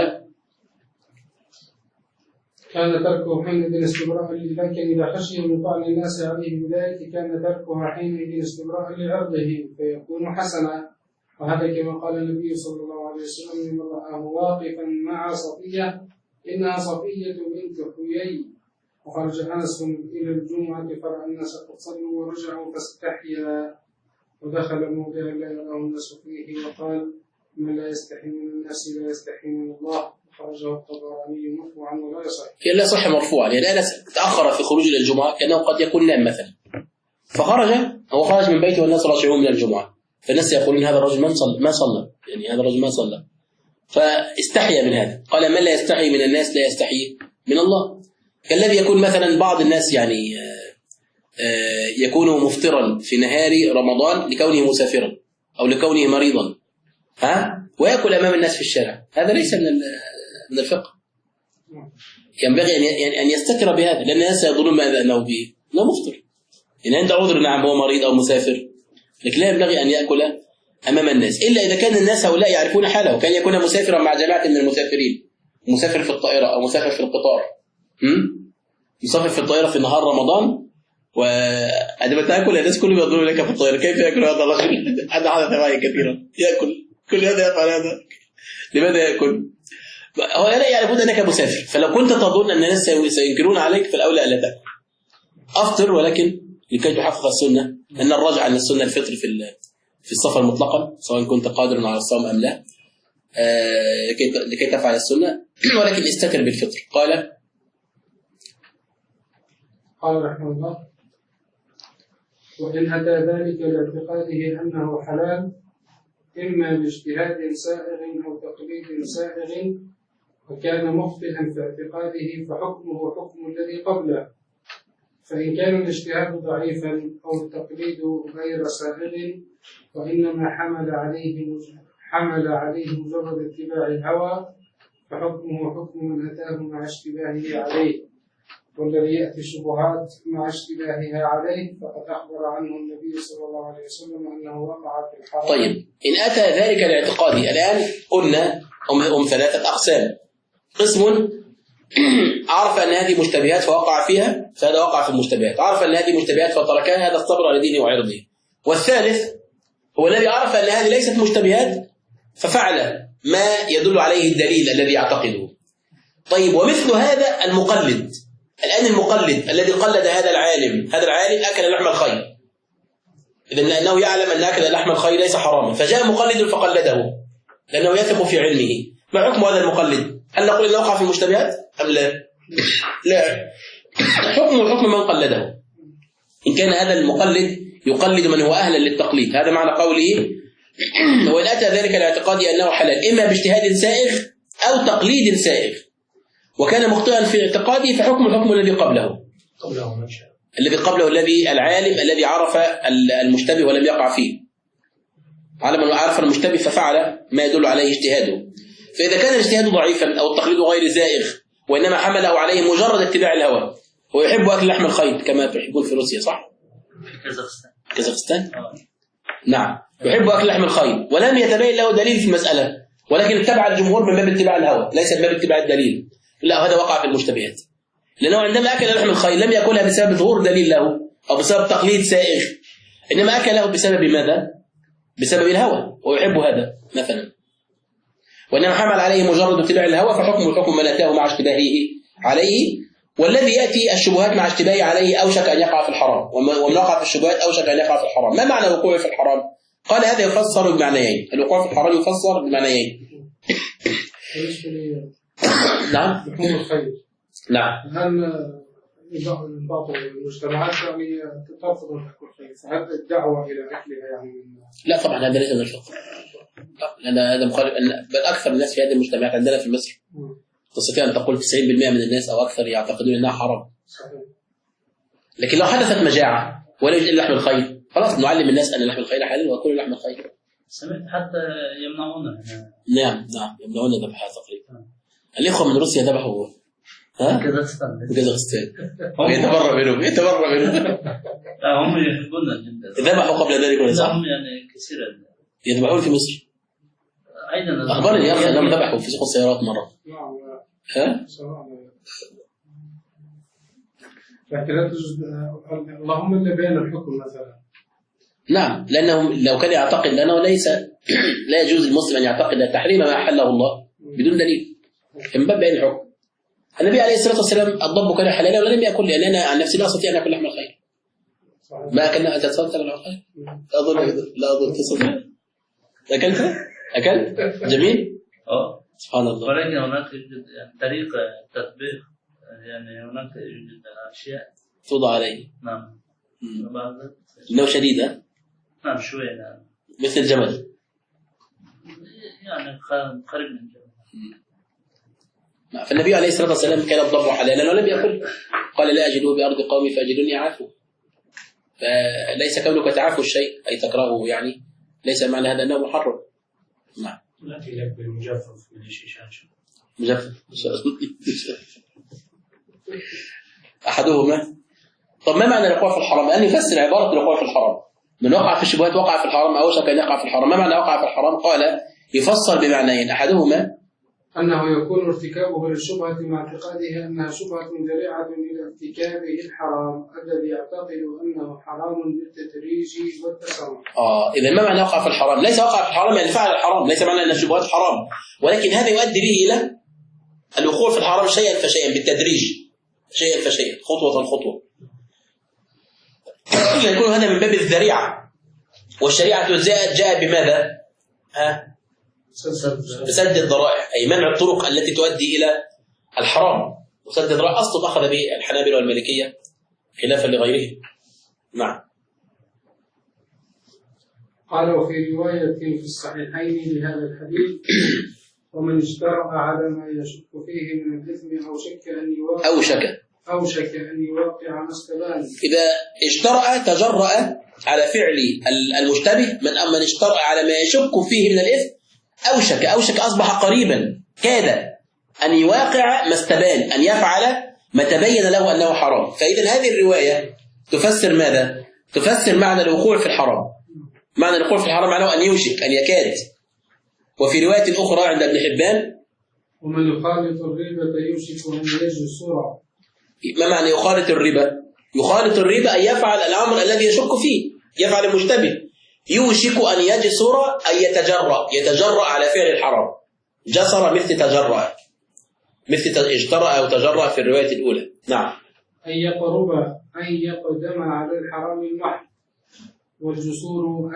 كان تركه حينئذ استبراء، لكن إذا خشي من طعن الناس عليه بذلك كان تركها حينئذ استبراء لعرضه فيكون حسنا. وهذا كما قال النبي صلى الله عليه وسلم لمن رآه واقفا مع صفية إنها صفية بنت حيي. وخرج أنس إلى الجمعة فرأى الناس قد صلوا ورجعوا فاستحيا، ودخل موضع لا يراه الناس فيه وقال من لا يستحي من الناس لا يستحي من الله. خرجه الطبراني مرفوعا ولا يصح. لا صح مرفوعا، يعني أنس تأخر في خروج إلى الجمعة كأنه قد يكون نام مثلا، هو خرج من بيته والناس راجعون من الجمعة، فالناس يقولون هذا الرجل ما صلى، يعني هذا الرجل ما صلى، فاستحيا من هذا. قال من لا يستحي من الناس لا يستحي من الله. كالذي يكون مثلا بعض الناس يعني يكون مفطرا في نهار رمضان لكونه مسافرا أو لكونه مريضا ويأكل أمام الناس في الشارع، هذا ليس من الفقه. ينبغي أن يستتر بهذا، لأن الناس يظنون ماذا أنه به؟ أنه مفطر، إن عنده عذر، نعم هو مريض أو مسافر، لكن لا ينبغي أن يأكل أمام الناس إلا إذا كان الناس هؤلاء يعرفون حاله، وكان يكون مسافرا مع جماعة من المسافرين، مسافر في الطائرة أو مسافر في القطار، مسافر في الطائرة في نهار رمضان، وعندما تأكل الناس كلهم ينظرون لك في الطائرة، كيف يأكل هذا الرجل؟ هذا حدث معي كثيرا، يأكل كل هذا يفعل هذا، لماذا يأكل؟ هو لا يعرفون أنك مسافر، فلو كنت تظن أن الناس سينكرون عليك فالأولى ألا تأكل. أفطر، ولكن لكي تحقق السنة، أن الرجع عن السنة الفطر في السفر مطلقا، سواء كنت قادرا على الصوم أم لا، لكي تفعل السنة، ولكن استتر بالفطر. قال رحمه الله: وإن أتى ذلك لاعتقاده أنه حلال إما باجتهاد سائغ أو تقليد سائغ، وكان مخطئا في اعتقاده فحكمه حكم الذي قبله. فإن كان الاجتهاد ضعيفا أو التقليد غير سائغ وإنما حمل عليه مجرد اتباع الهوى، فحكمه حكم من أتاه مع اشتباهه عليه، والذي يأتي الشبهات مع اشتباهها عليه فقد أخبر عنه النبي صلى الله عليه وسلم أنه وقع في الحرام. طيب، إن أتى ذلك الاعتقادي، الآن قلنا ثلاثة أقسام. قسم عرف أن هذه مشتبهات فوقع فيها، فهذا وقع في المشتبهات. عرف أن هذه مشتبهات فتركها، هذا الصبر على دينه وعرضه. والثالث هو الذي عرف أن هذه ليست مشتبهات ففعل ما يدل عليه الدليل الذي يعتقده. طيب، ومثل هذا المقلد. الآن المقلد الذي قلد هذا العالم أكل لحم الخيل، إذن لأنه يعلم أن أكل لحم الخيل ليس حراما، فجاء مقلد فقلده لأنه يثق في علمه. ما حكم هذا المقلد؟ هل نقول أنه وقع في المشتبهات أم لا؟ لا، حكم من قلده. إن كان هذا المقلد يقلد من هو أهلا للتقليد، هذا معنى قوله وإن أتى ذلك الاعتقاد أنه حلال إما باجتهاد سائغ أو تقليد سائغ، وكان مخطئا في اعتقاده فحكم الحكم الذي قبله، الذي قبله الذي العالم الذي عرف المشتبه ولم يقع فيه، عرف المشتبه ففعل ما يدل عليه اجتهاده. فإذا كان الاجتهاد ضعيفا أو التقليد غير زائغ وإنما حمله عليه مجرد اتباع الهوى، ويحب أكل لحم الخيل كما يحبون في روسيا، صح؟ في كازاخستان؟ نعم، يحب أكل لحم الخيل ولم يتبين له دليل في المسألة، ولكن اتبع الجمهور من باب اتباع الهوى ليس من باب اتباع الدليل. لا، هذا وقع في المشتبهات، لأنه عندما أكل لحم الخيل لم يأكلها بسبب ظهور دليل له أو بسبب تقليد سائغ، إنما أكله بسبب ماذا؟ بسبب الهوى، ويحب هذا مثلا، وإنما حمل عليه مجرد اتباع الهوى فحكم الحكم من أتاه مع اشتباهه عليه. والذي يأتي الشبهات مع اشتباهه عليه أوشك أن يقع في الحرام، ومن وقع في الشبهات أوشك أن يقع في الحرام. ما معنى وقوعه في الحرام؟ قال هذا يفسر بمعنيين، الوقوع في الحرام يفسر بمعنيين. نعم. نعم. هل بعض المجتمعات يعني ترفض أكل الخيل، فهل الدعوة إلى أكلها يعني؟ لا طبعا، هذا ليس من الفقه، هذا مخالف. بل أكثر الناس في هذه المجتمعات عندنا في مصر تستطيع أن تقول 90% من الناس أو أكثر يعتقدون أنها حرام. لكن لو حدثت مجاعة ولا يوجد إلا لحم الخيل، خلاص نعلم الناس أن لحم الخيل حلال وأكلوا لحم الخيل. سمعت حتى يمنعون. نعم يمنعون ذبحها تقريبا. الإخوة من روسيا ذبحوا كازاخستان يتبرأ منهم لا، هم يحبوننا جدا. ذبحوا قبل ذلك ولا صح؟ هم يعني كثيرا يذبحون في مصر. أيضا أخبرني يا أخي أنهم ذبحوا في سوق السيارات مرة. ها؟ لكن اللهم إلا بين الحكم مثلا. نعم، لأنه لو كان يعتقد أنه لا يجوز للمسلم أن يعتقد تحريم ما أحله الله بدون دليل، من باب بين الحكم. النبي عليه الصلاة والسلام الضب كان حلالا ولم يأكل، لأن أنا عن نفسي لا أستطيع أن أكل لحم الخيل. ما أكلنا. أنت تصدق لحم الخيل؟ لا أظن تصدق. أكلت؟ جميل؟ سبحان الله. ولكن هناك يعني طريقة تطبيق، يعني هناك يوجد أشياء توضع عليه. نعم. إنه شديدة. نعم شوية. نعم. مثل الجمل. يعني قريب من الجمل. فالنبي عليه الصلاة والسلام كان الضب حلالا ولم يأكل، قال لا أجده بأرض قومي فأجدني أعافه. فليس كونك تعافوا الشيء أي تكرهه يعني ليس معنى هذا أنه محرم. نعم. نأتي لك بالمجفف من الشيشان. مجفف أحدهما. طب ما معنى الوقوع في الحرام؟ لأن يفسر عبارة الوقوع في الحرام. من وقع في الشبهات وقع في الحرام أو شك أن يقع في الحرام. ما معنى وقع في الحرام؟ قال يفسر بمعنيين، أحدهما أنه يكون ارتكابه للشبهة مع اعتقاده أنها شبهة ذريعة إلى ارتكابه الحرام الذي يعتقد أنه حرام بالتدريج والتسامح. إذا ما معنى وقع في الحرام؟ ليس وقع في الحرام يعني فعل الحرام، ليس معنى أن الشبهات حرام، ولكن هذا يؤدي به إلى الوقوع في الحرام شيئا فشيئا بالتدريج، شيئا فشيئا، خطوة خطوة. يكون هذا من باب الذريعة، والشريعة جاءت بماذا؟ بسد الذرائع، أي منع الطرق التي تؤدي إلى الحرام. وسد الذرائع أصل أخذ به الحنابلة والمالكية خلافا لغيرهم. نعم. قال وفي رواية في الصحيحين لهذا الحديث ومن اشترأ على ما يشك فيه من الإثم أوشك أن يوقع ما استبان. إذا اشترأ تجرأ على فعل المشتبه، من اشترأ على ما يشك فيه من الإثم أوشك أصبح قريبا، كاد أن يواقع ما استبان، أن يفعل ما تبين له أنه حرام. فإذا هذه الرواية تفسر ماذا؟ تفسر معنى الوقوع في الحرام. معنى الوقوع في الحرام معناه أن يوشك، أن يكاد. وفي رواية أخرى عند ابن حبان ومن يخالط الربا يوشك أن يجسر. ما معنى يخالط الربا؟ يخالط الربا أن يفعل الأمر الذي يشك فيه، يفعل المشتبه. يوشك أن يجسر أن يتجرأ على فعل الحرام. جسر مثل تجرأ، مثل اجترأ أو تجرأ في الرواية الأولى. نعم. أن يقرب أن يقدم على الحرام المحض. والجسور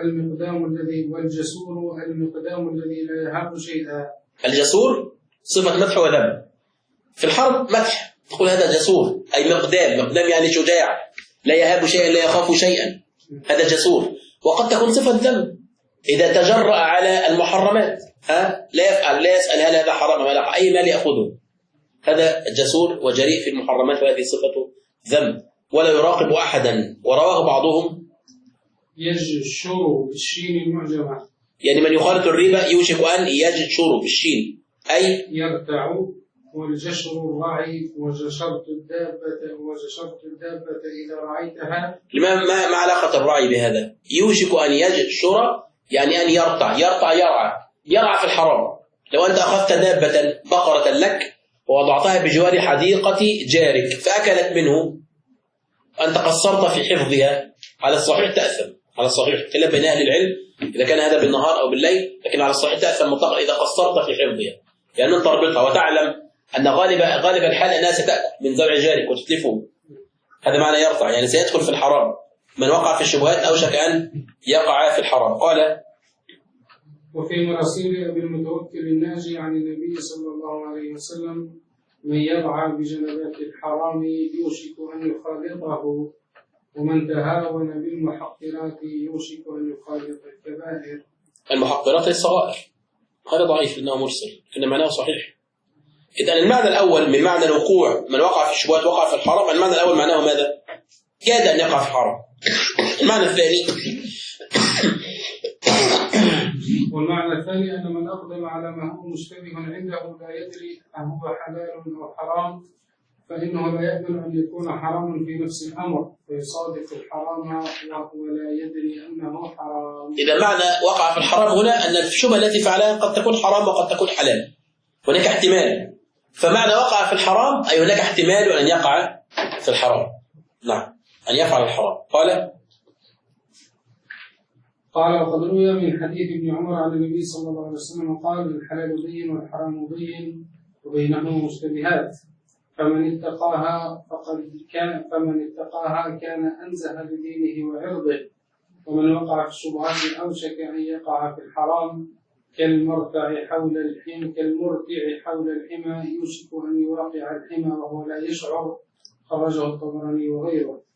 المقدام الذي لا يهاب شيئا. الجسور صفة مدح وذم. في الحرب مدح، تقول هذا جسور، أي مقدام يعني شجاع، لا يهاب شيئا لا يخاف شيئا، هذا جسور. وقد تكون صفة ذم إذا تجرأ على المحرمات، لا يفعل، لا يسأل هل هذا حرام أم لا، أي مال يأخذه، هذا جسور وجريء في المحرمات، وهذه صفة ذم. ولا يراقب أحدا. ورواه بعضهم يجشر بالشين المعجمة، يعني من يخالط الربا يوشك أن يجشر بالشين أي يرتع. والجشر الرعي وجشرت الدابة إذا رعيتها. ما علاقة الرعي بهذا؟ يوشك أن يجشر يعني أن يرتع يرعى في الحرام. لو أنت أخذت دابة بقرة لك ووضعتها بجوار حديقة جارك فأكلت منه، أنت قصرت في حفظها، على الصحيح تأثم، على الصحيح خلاف بين أهل العلم إذا كان هذا بالنهار أو بالليل، لكن على الصحيح تأثم مطلقا إذا قصرت في حفظها، يعني أنت تربطها وتعلم أن غالب الحال أنها ستأكل من زرع جارك وتتلفه. هذا معنى يرفع، يعني سيدخل في الحرام. من وقع في الشبهات أوشك أن يقع في الحرام. قال وفي مراسيل أبي المتوكل الناجي عن النبي صلى الله عليه وسلم من يرعى بجنبات الحرام يوشك أن يخالطه، ومن تهاون بالمحقرات يوشك أن يخالط الكبائر. المحقرات الصغائر، هذا ضعيف لأنه مرسل، إن معناه صحيح. إذن المعنى الأول من معنى الوقوع، من وقع في الشبهات وقع في الحرام، المعنى الأول معناه ماذا؟ كاد أن يقع في الحرام. المعنى الثاني والمعنى الثاني أن من أقدم على ما هو مشتبه عنده لا يدري أهو حلال أو حرام، فإنه لا يأمن أن يكون حراما في نفس الأمر فيصادق الحرام وهو لا يدري أنه حرام. إذا معنى وقع في الحرام هنا أن الشبهة التي فعلها قد تكون حرام وقد تكون حلال، هناك احتمال. فمعنى وقع في الحرام أي هناك احتمال أن يقع في الحرام. نعم، أن يفعل الحرام. قال وقد روي من حديث ابن عمر عن النبي صلى الله عليه وسلم قال الحلال بين والحرام بين وبينهما مشتبهات فمن اتقاها كان أنزه لدينه وعرضه، ومن وقع في الشبهات أوشك أن يقع في الحرام كالمرتع حول الحمى يوشك أن يوقع الحمى وهو لا يشعر. خرجه الطبراني وغيره.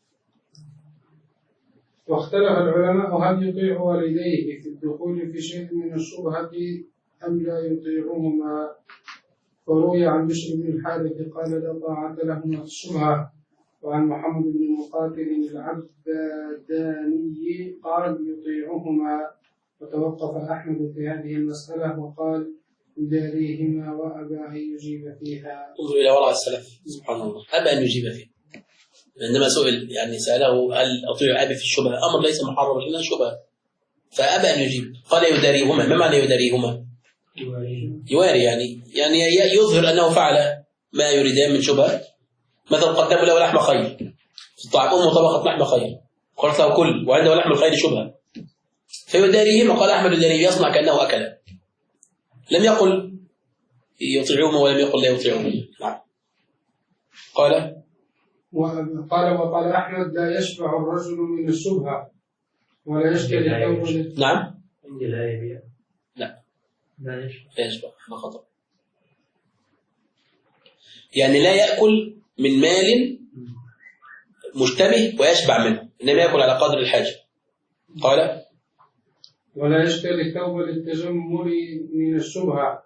واختلف العلماء هل يطيع والديه في الدخول في شيء من الشبهة أم لا يطيعهما. فروي عن بشر بن الحارث قال لا طاعة لهما في الشبهة وعن محمد بن مقاتل العبداني قال يطيعهما، وتوقف أحمد في هذه المسألة وقال يداريهما وأبى أن يجيب فيها. انظر إلى ورع السلف سبحان الله، أبى أن يجيب فيها. عندما سئل يعني سأله هل أطيع أبي في الشبهة؟ أمر ليس محرما إلا شبهة، فأبى أن يجيب. قال يداريهما. ما معنى يداريهما؟ يواري، يعني يظهر أنه فعل ما يريدان من شبهة. مثلا قدموا له لحم خيل في الطعام، أمه طبخت لحم خيل قالت له كل، وعنده لحم الخيل شبهة، فيداريهما. قال أحمد يداريه، يصنع كأنه أكل، لم يقل يطيعهما ولم يقل لا يطيعهما. نعم. وقال أحمد لا يشبع الرجل من الشبهة ولا يشتري الأول. نعم. عندي لا يبيع. لا يشبع، ما خطأ. يعني لا يأكل من مال مشتبه ويشبع منه، إنما يأكل على قدر الحاجة. قال ولا يشتري الثوب للتجمل من الشبهة،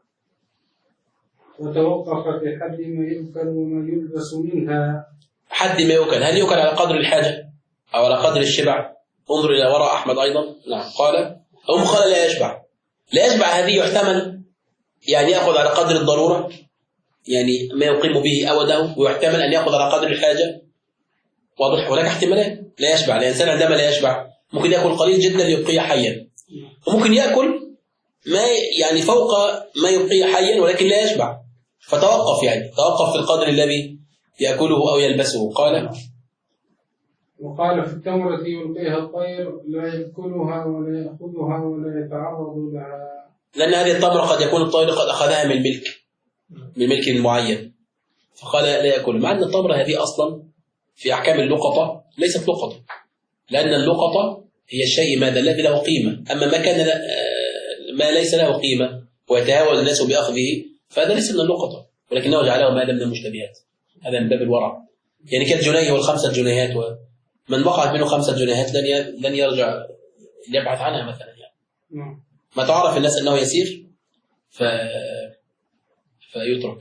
وتوقف في حد ما يؤكل وما يلبس منها. حد ما يؤكل، هل يؤكل على قدر الحاجة أو على قدر الشبع؟ انظر إلى وراء أحمد أيضا. نعم. قال لا يشبع. لا يشبع هذه يحتمل يعني يأخذ على قدر الضرورة، يعني ما يقيم به أوده، ويحتمل أن يأخذ على قدر الحاجة. واضح؟ هناك احتمالات. لا يشبع الإنسان عندما لا يشبع ممكن يأكل قليل جدا ليبقيه حيا، وممكن يأكل ما يعني فوق ما يبقيه حيا ولكن لا يشبع، فتوقف، يعني توقف في القدر الذي يأكله أو يلبسه. وقال في التمرة يلقيها الطير لا يأكلها ولا يأخذها ولا يتعرض لها، لأن هذه التمرة قد يكون الطير قد أخذها من ملك معين، فقال لا يأكل. مع أن التمرة هذه أصلا في أحكام اللقطة ليست لقطة، لأن اللقطة هي الشيء ماذا الذي له قيمة، أما ما كان ما ليس له قيمة ويتهاون الناس بأخذه فهذا ليس من اللقطة، ولكنه جعله ماذا من المشتبهات. هذا من باب الورع. يعني كالجنيه والخمسة جنيهات، ومن وقعت منه 5 جنيهات لن يرجع يبحث عنها مثلا، يعني ما تعرف الناس أنه يسير فيترك.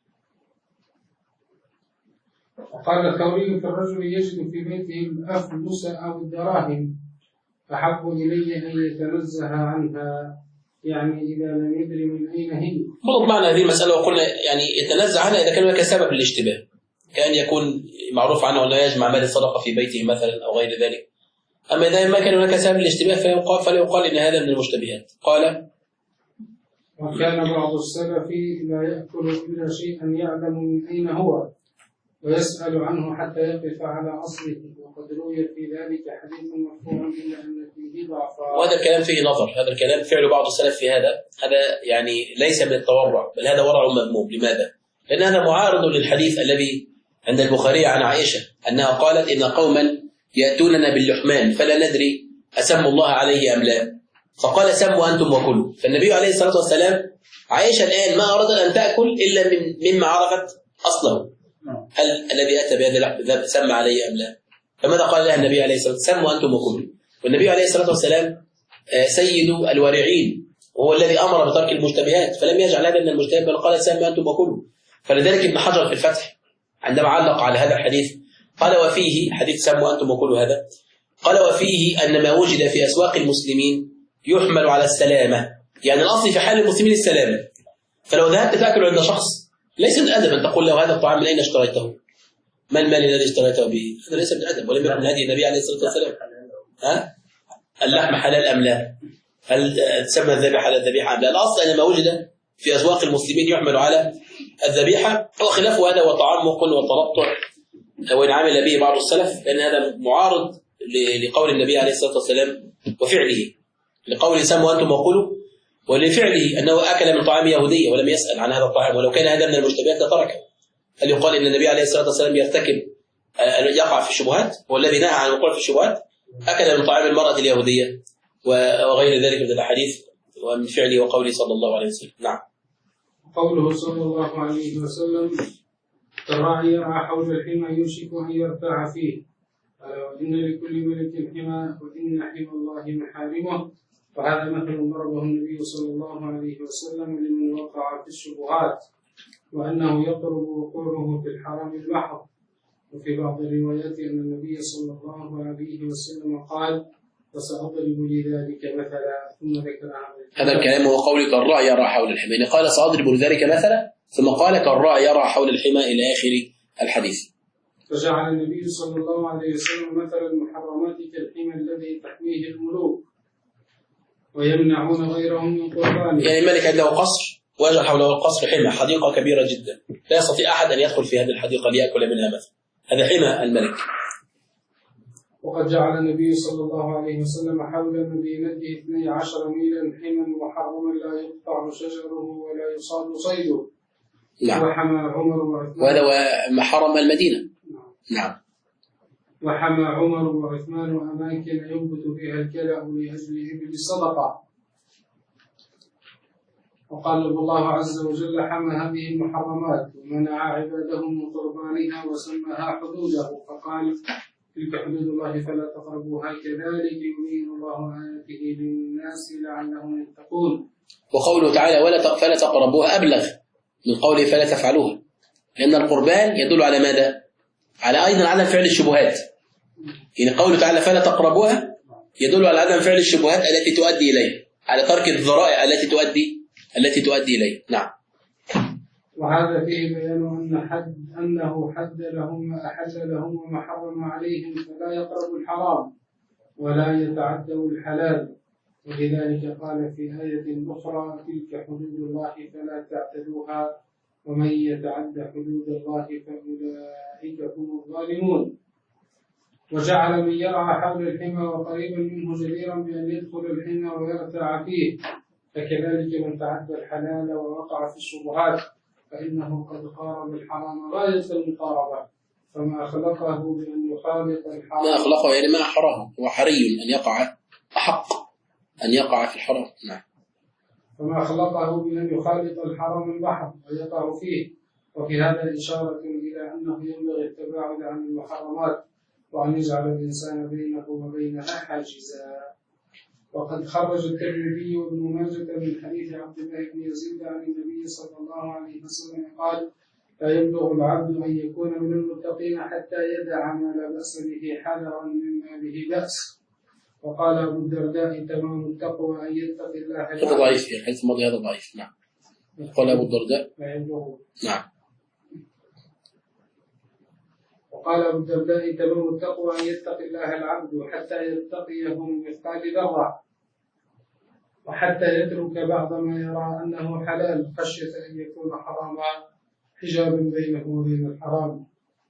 وقال الثوري في الرجل يجد في بيته الأفلس أو الدراهم أحب إلي أن يتنزه عنها، يعني إذا لم يدري من أين هي. مضبط معنا هذه المسألة وقلنا يعني يتنزه عنها إذا كان هناك سبب للاشتباه، كان يكون معروف عنه أنه يجمع مال الصدقة في بيته مثلا أو غير ذلك. أما إذا ما كان هناك سبب للاشتباه فلا يقال إن هذا من المشتبهات. قال وكان بعض السلف لا يأكل إلا شيئا يعلم من أين هو ويسأل عنه حتى يقف على أصله، وقد روي في ذلك حديث مرفوع إلا أن فيه ضعفا. وهذا الكلام فيه نظر، هذا الكلام فعل بعض السلف في هذا يعني ليس من التورع، بل هذا ورع مذموم. لماذا؟ لأن هذا معارض للحديث الذي عند البخاري عن عائشة أنها قالت إن قوما يأتوننا باللحمان فلا ندري أسموا الله عليه أم لا، فقال سموا أنتم وكلوا. فالنبي عليه الصلاة والسلام عائشة الآن ما أراد أن تأكل إلا مما عرفت أصله، هل الذي أتى بهذا اللحم سمى عليه أم لا؟ فماذا قال لها النبي عليه الصلاة والسلام؟ سموا أنتم وكلوا. والنبي عليه الصلاة والسلام سيد الورعين، وهو الذي أمر بترك المشتبهات، فلم يجعل هذا من المشتبهات بل قال سموا أنتم وكلوا. فلذلك ابن حجر في الفتح عندما علق على هذا الحديث قال وفيه حديث سموا أنتم وكلوا هذا، قال وفيه أن ما وجد في أسواق المسلمين يحمل على السلامة، يعني الأصل في حال المسلمين السلامة. فلو ذهبت تأكل عند شخص ليس من أدب أن تقول له هذا الطعام من أين اشتريته؟ ما المال الذي اشتريته به؟ هذا ليس من أدب، ولم يكن هدي النبي عليه الصلاة والسلام. اللحم حلال أم لا؟ هل تسمى الذبيحة على الذبيحة أم لا؟ الأصل أن ما وجد في أسواق المسلمين يحمل على الذبيحة، وخلاف هذا هو تعمق وتنطع وإن عمل به بعض السلف، لأن هذا معارض لقول النبي عليه الصلاة والسلام وفعله، لقول سموا أنتم وكلوا، ولفعله أنه أكل من طعام يهودية ولم يسأل عن هذا الطعام، ولو كان هذا من المشتبهات لتركه. هل يقال إن النبي عليه الصلاة والسلام يقع في الشبهات؟ هو الذي نهى عن الوقوع في الشبهات، أكل من طعام المرأة اليهودية وغير ذلك من الأحاديث ومن فعله وقوله صلى الله عليه وسلم. نعم. قوله صلى الله عليه وسلم الراعي يرعى حول الحمى يوشك أن يرتاع فيه، وإن لكل ملك حمى وإن حمى الله محارمه، وهذا مثل ضربه النبي صلى الله عليه وسلم لمن وقع في الشبهات، وأنه يقرب وقوعه في الحرام المحض، وفي بعض الروايات أن النبي صلى الله عليه وسلم قال: وسأضرب لذلك مثلا، ثم ذكر هذا الكلام هو قولك الراعي يرى حول الحمى، يعني قال سأضرب لذلك مثلا ثم قال كالراعي يرى حول الحمى إلى آخر الحديث. فجعل النبي صلى الله عليه وسلم مثل المحرمات كالحمى الذي تحميه الملوك ويمنعون غيرهم من قربانه. يعني الملك عنده قصر ويجعل حوله القصر حمى، حديقة كبيرة جدا لا يستطيع أحد أن يدخل في هذه الحديقة ليأكل منها مثلا، هذا حمى الملك. وقد جعل النبي صلى الله عليه وسلم حول مدينته 12 ميلا حما محرما لا يقطع شجره ولا يصاد صيده. نعم. وحمى عمر وعثمان، وهذا حرم المدينة. نعم. وحمى عمر وعثمان أماكن ينبت فيها الكلأ لأجل إبل الصدقة. وقال الله عز وجل: حمى هذه المحرمات ومنع عباده من قربانها وسماها حدوده، فقال: تلك حدود الله فلا تقربوها كذلك يبين الله آياته للناس لعلهم يتقون. وقوله تعالى فلا تقربوها أبلغ من قوله فلا تفعلوها، لأن القربان يدل على ماذا؟ على أيضا عدم فعل الشبهات. يعني قوله تعالى فلا تقربوها يدل على عدم فعل الشبهات التي تؤدي إليه، على ترك الذرائع التي تؤدي إليه. نعم. وهذا فيه بيان أنه حد لهم ما أحل لهم وما حرم عليهم، فلا يقربوا الحرام ولا يتعدوا الحلال. ولذلك قال في آية أخرى: تلك حدود الله فلا تعتدوها ومن يتعد حدود الله فأولئك هم الظالمون. وجعل من يرعى حول الحمى وقريبا منه جديرا بأن يدخل الحمى ويرتع فيه، فكذلك من تعدى الحلال ووقع في الشبهات فإنه قد قارب الحرام غاية المقاربة، فما خلقه بأن يخالط الحرام، ما أخلقه يعني ما حرام، وحري أن يقع، أحق أن يقع في الحرام. نعم. فما خلقه بأن يخالط الحرام البحر ويقع فيه. وفي هذا إشارة إلى أنه ينبغي التباعد عن المحرمات وأن يجعل الإنسان بينه وبينها حاجزا. وقد خرج الترمذي وابن ماجه من حديث عبد الله بن يزيد عن النبي صلى الله عليه وسلم قال: لا يبلغ العبد أن يكون من المتقين حتى يدع ما لا بأس به حذرا مما به بأس. وقال أبو الدرداء: تمام التقوى أن يتقي الله. هذا ضعيف، في الحديث الماضي هذا ضعيف. نعم. قال أبو الدرداء لا يبلغ. نعم. وقال أبو الدرداء: تمام التقوى أن يتقي الله العبد حتى يتقيه من مثقال ذرة، وحتى يترك بعض ما يرى أنه حلال خشية أن يكون حراما حجابا بينه وبين الحرام.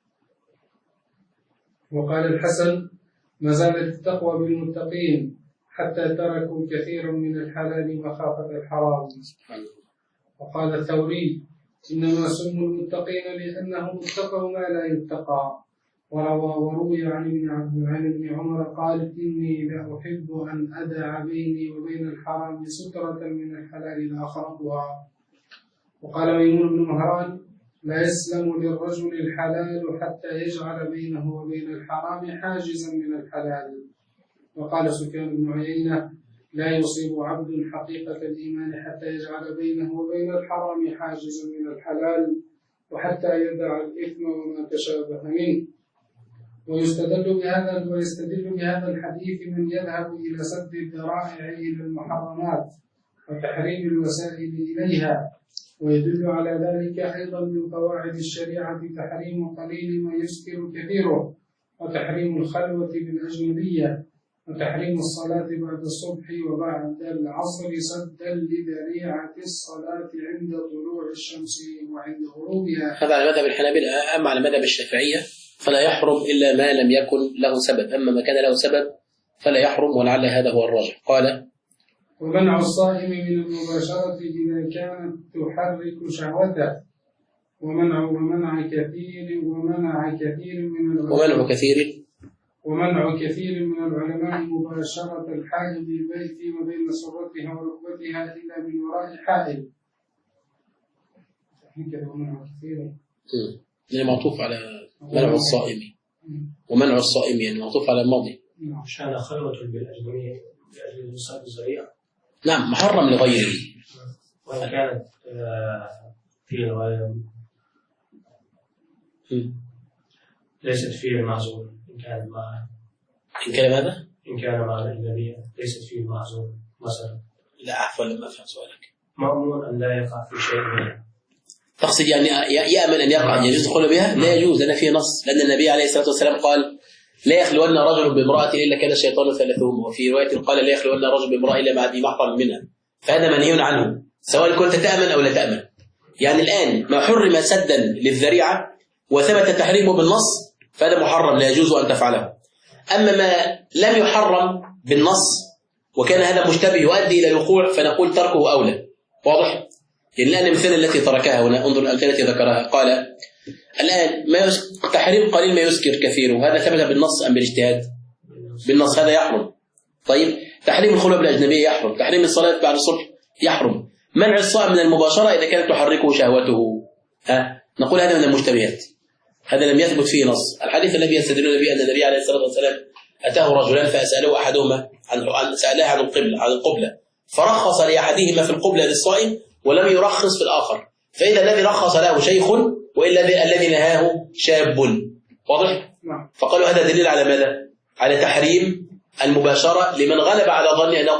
وقال الحسن: ما زالت التقوى بالمتقين حتى تركوا كثيرا من الحلال مخافة الحرام. وقال الثوري: إنما سموا المتقين لأنهم اتقوا ما لا يتقى. وروي عن ابن عمر قال: إني لأحب أن أدع بيني وبين الحرام سترة من الحلال لا أخرجها. وقال ميمون بن مهران: لا يسلم للرجل الحلال حتى يجعل بينه وبين الحرام حاجزا من الحلال. وقال سفيان بن عيينة: لا يصيب عبد حقيقة الإيمان حتى يجعل بينه وبين الحرام حاجزا من الحلال وحتى يدع الإثم وما تشابه منه. ويستدل بهذا الحديث من يذهب إلى سد الذرائع إلى المحرمات وتحريم الوسائل إليها. ويدل على ذلك أيضا من قواعد الشريعة تحريم قليل ما يسكر كثيره، وتحريم الخلوة بالأجنبية، وتحريم الصلاة بعد الصبح وبعد العصر سدا لذريعة الصلاة عند طلوع الشمس وعند غروبها. هذا على مذهب الحنابلة. أما على مذهب الشافعية فلا يحرم إلا ما لم يكن له سبب، أما ما كان له سبب فلا يحرم، ولعل هذا هو الراجح. قال: ومنع الصائم من المباشرة إذا كانت تحرك شهوته، ومنع كثير من العلماء مباشرة الحائض بالبيت وبين سرتها وركبتها إلا من وراء حائل. يعني معطوف على منع الصائم، ومنع الصائم يعني معطوف على الماضي. عشان خلوة بالأجنبية لأجل المصاب الزريع. نعم، محرم لغيره. وإن كانت في ليست فيه المعزول إن كان مع ماذا؟ إن كان مع الأجنبية ليست فيه المعزول مثلا. لا عفوا لم أفهم سؤالك. مأمون أن لا يقع في شيء منها. تقصد يعني يأمن أن يقع، يجوز الدخول بها؟ لا يجوز، لأن فيه نص، لأن النبي عليه الصلاة والسلام قال لا يخلون رجل بامرأة إلا كان الشيطان ثالثهم، وفي رواية قال لا يخلون رجل بامرأة إلا مع ذي محرم منها، فهذا منهي عنه سواء كنت تأمن أو لا تأمن. يعني الآن ما حرم سدا للذريعة وثبت تحريمه بالنص فهذا محرم لا يجوز أن تفعله. أما ما لم يحرم بالنص وكان هذا مشتبه يؤدي إلى الوقوع فنقول تركه أولى. واضح؟ يعني الآن الأمثلة التي تركها هنا، انظر الأمثلة التي ذكرها. قال الآن تحريم قليل ما يسكر كثيره، هذا ثبت بالنص أم بالاجتهاد؟ بالنص، هذا يحرم. طيب تحريم الخلوة بالأجنبية يحرم، تحريم الصلاة بعد الصبح يحرم، منع الصائم من المباشرة إذا كانت تحركه شهوته، نقول هذا من المشتبهات، هذا لم يثبت فيه نص. الحديث الذي يستدلون به أن النبي عليه الصلاة والسلام أتاه رجلان فأسأله أحدهما سألاه عن القبلة فرخص لأحدهما في القبلة للصائم ولم يرخص في الآخر، فإذا الذي رخص له شيخ وإلا الذي نهاه شاب. واضح؟ فقالوا هذا دليل على ماذا؟ على تحريم المباشرة لمن غلب على ظن أنه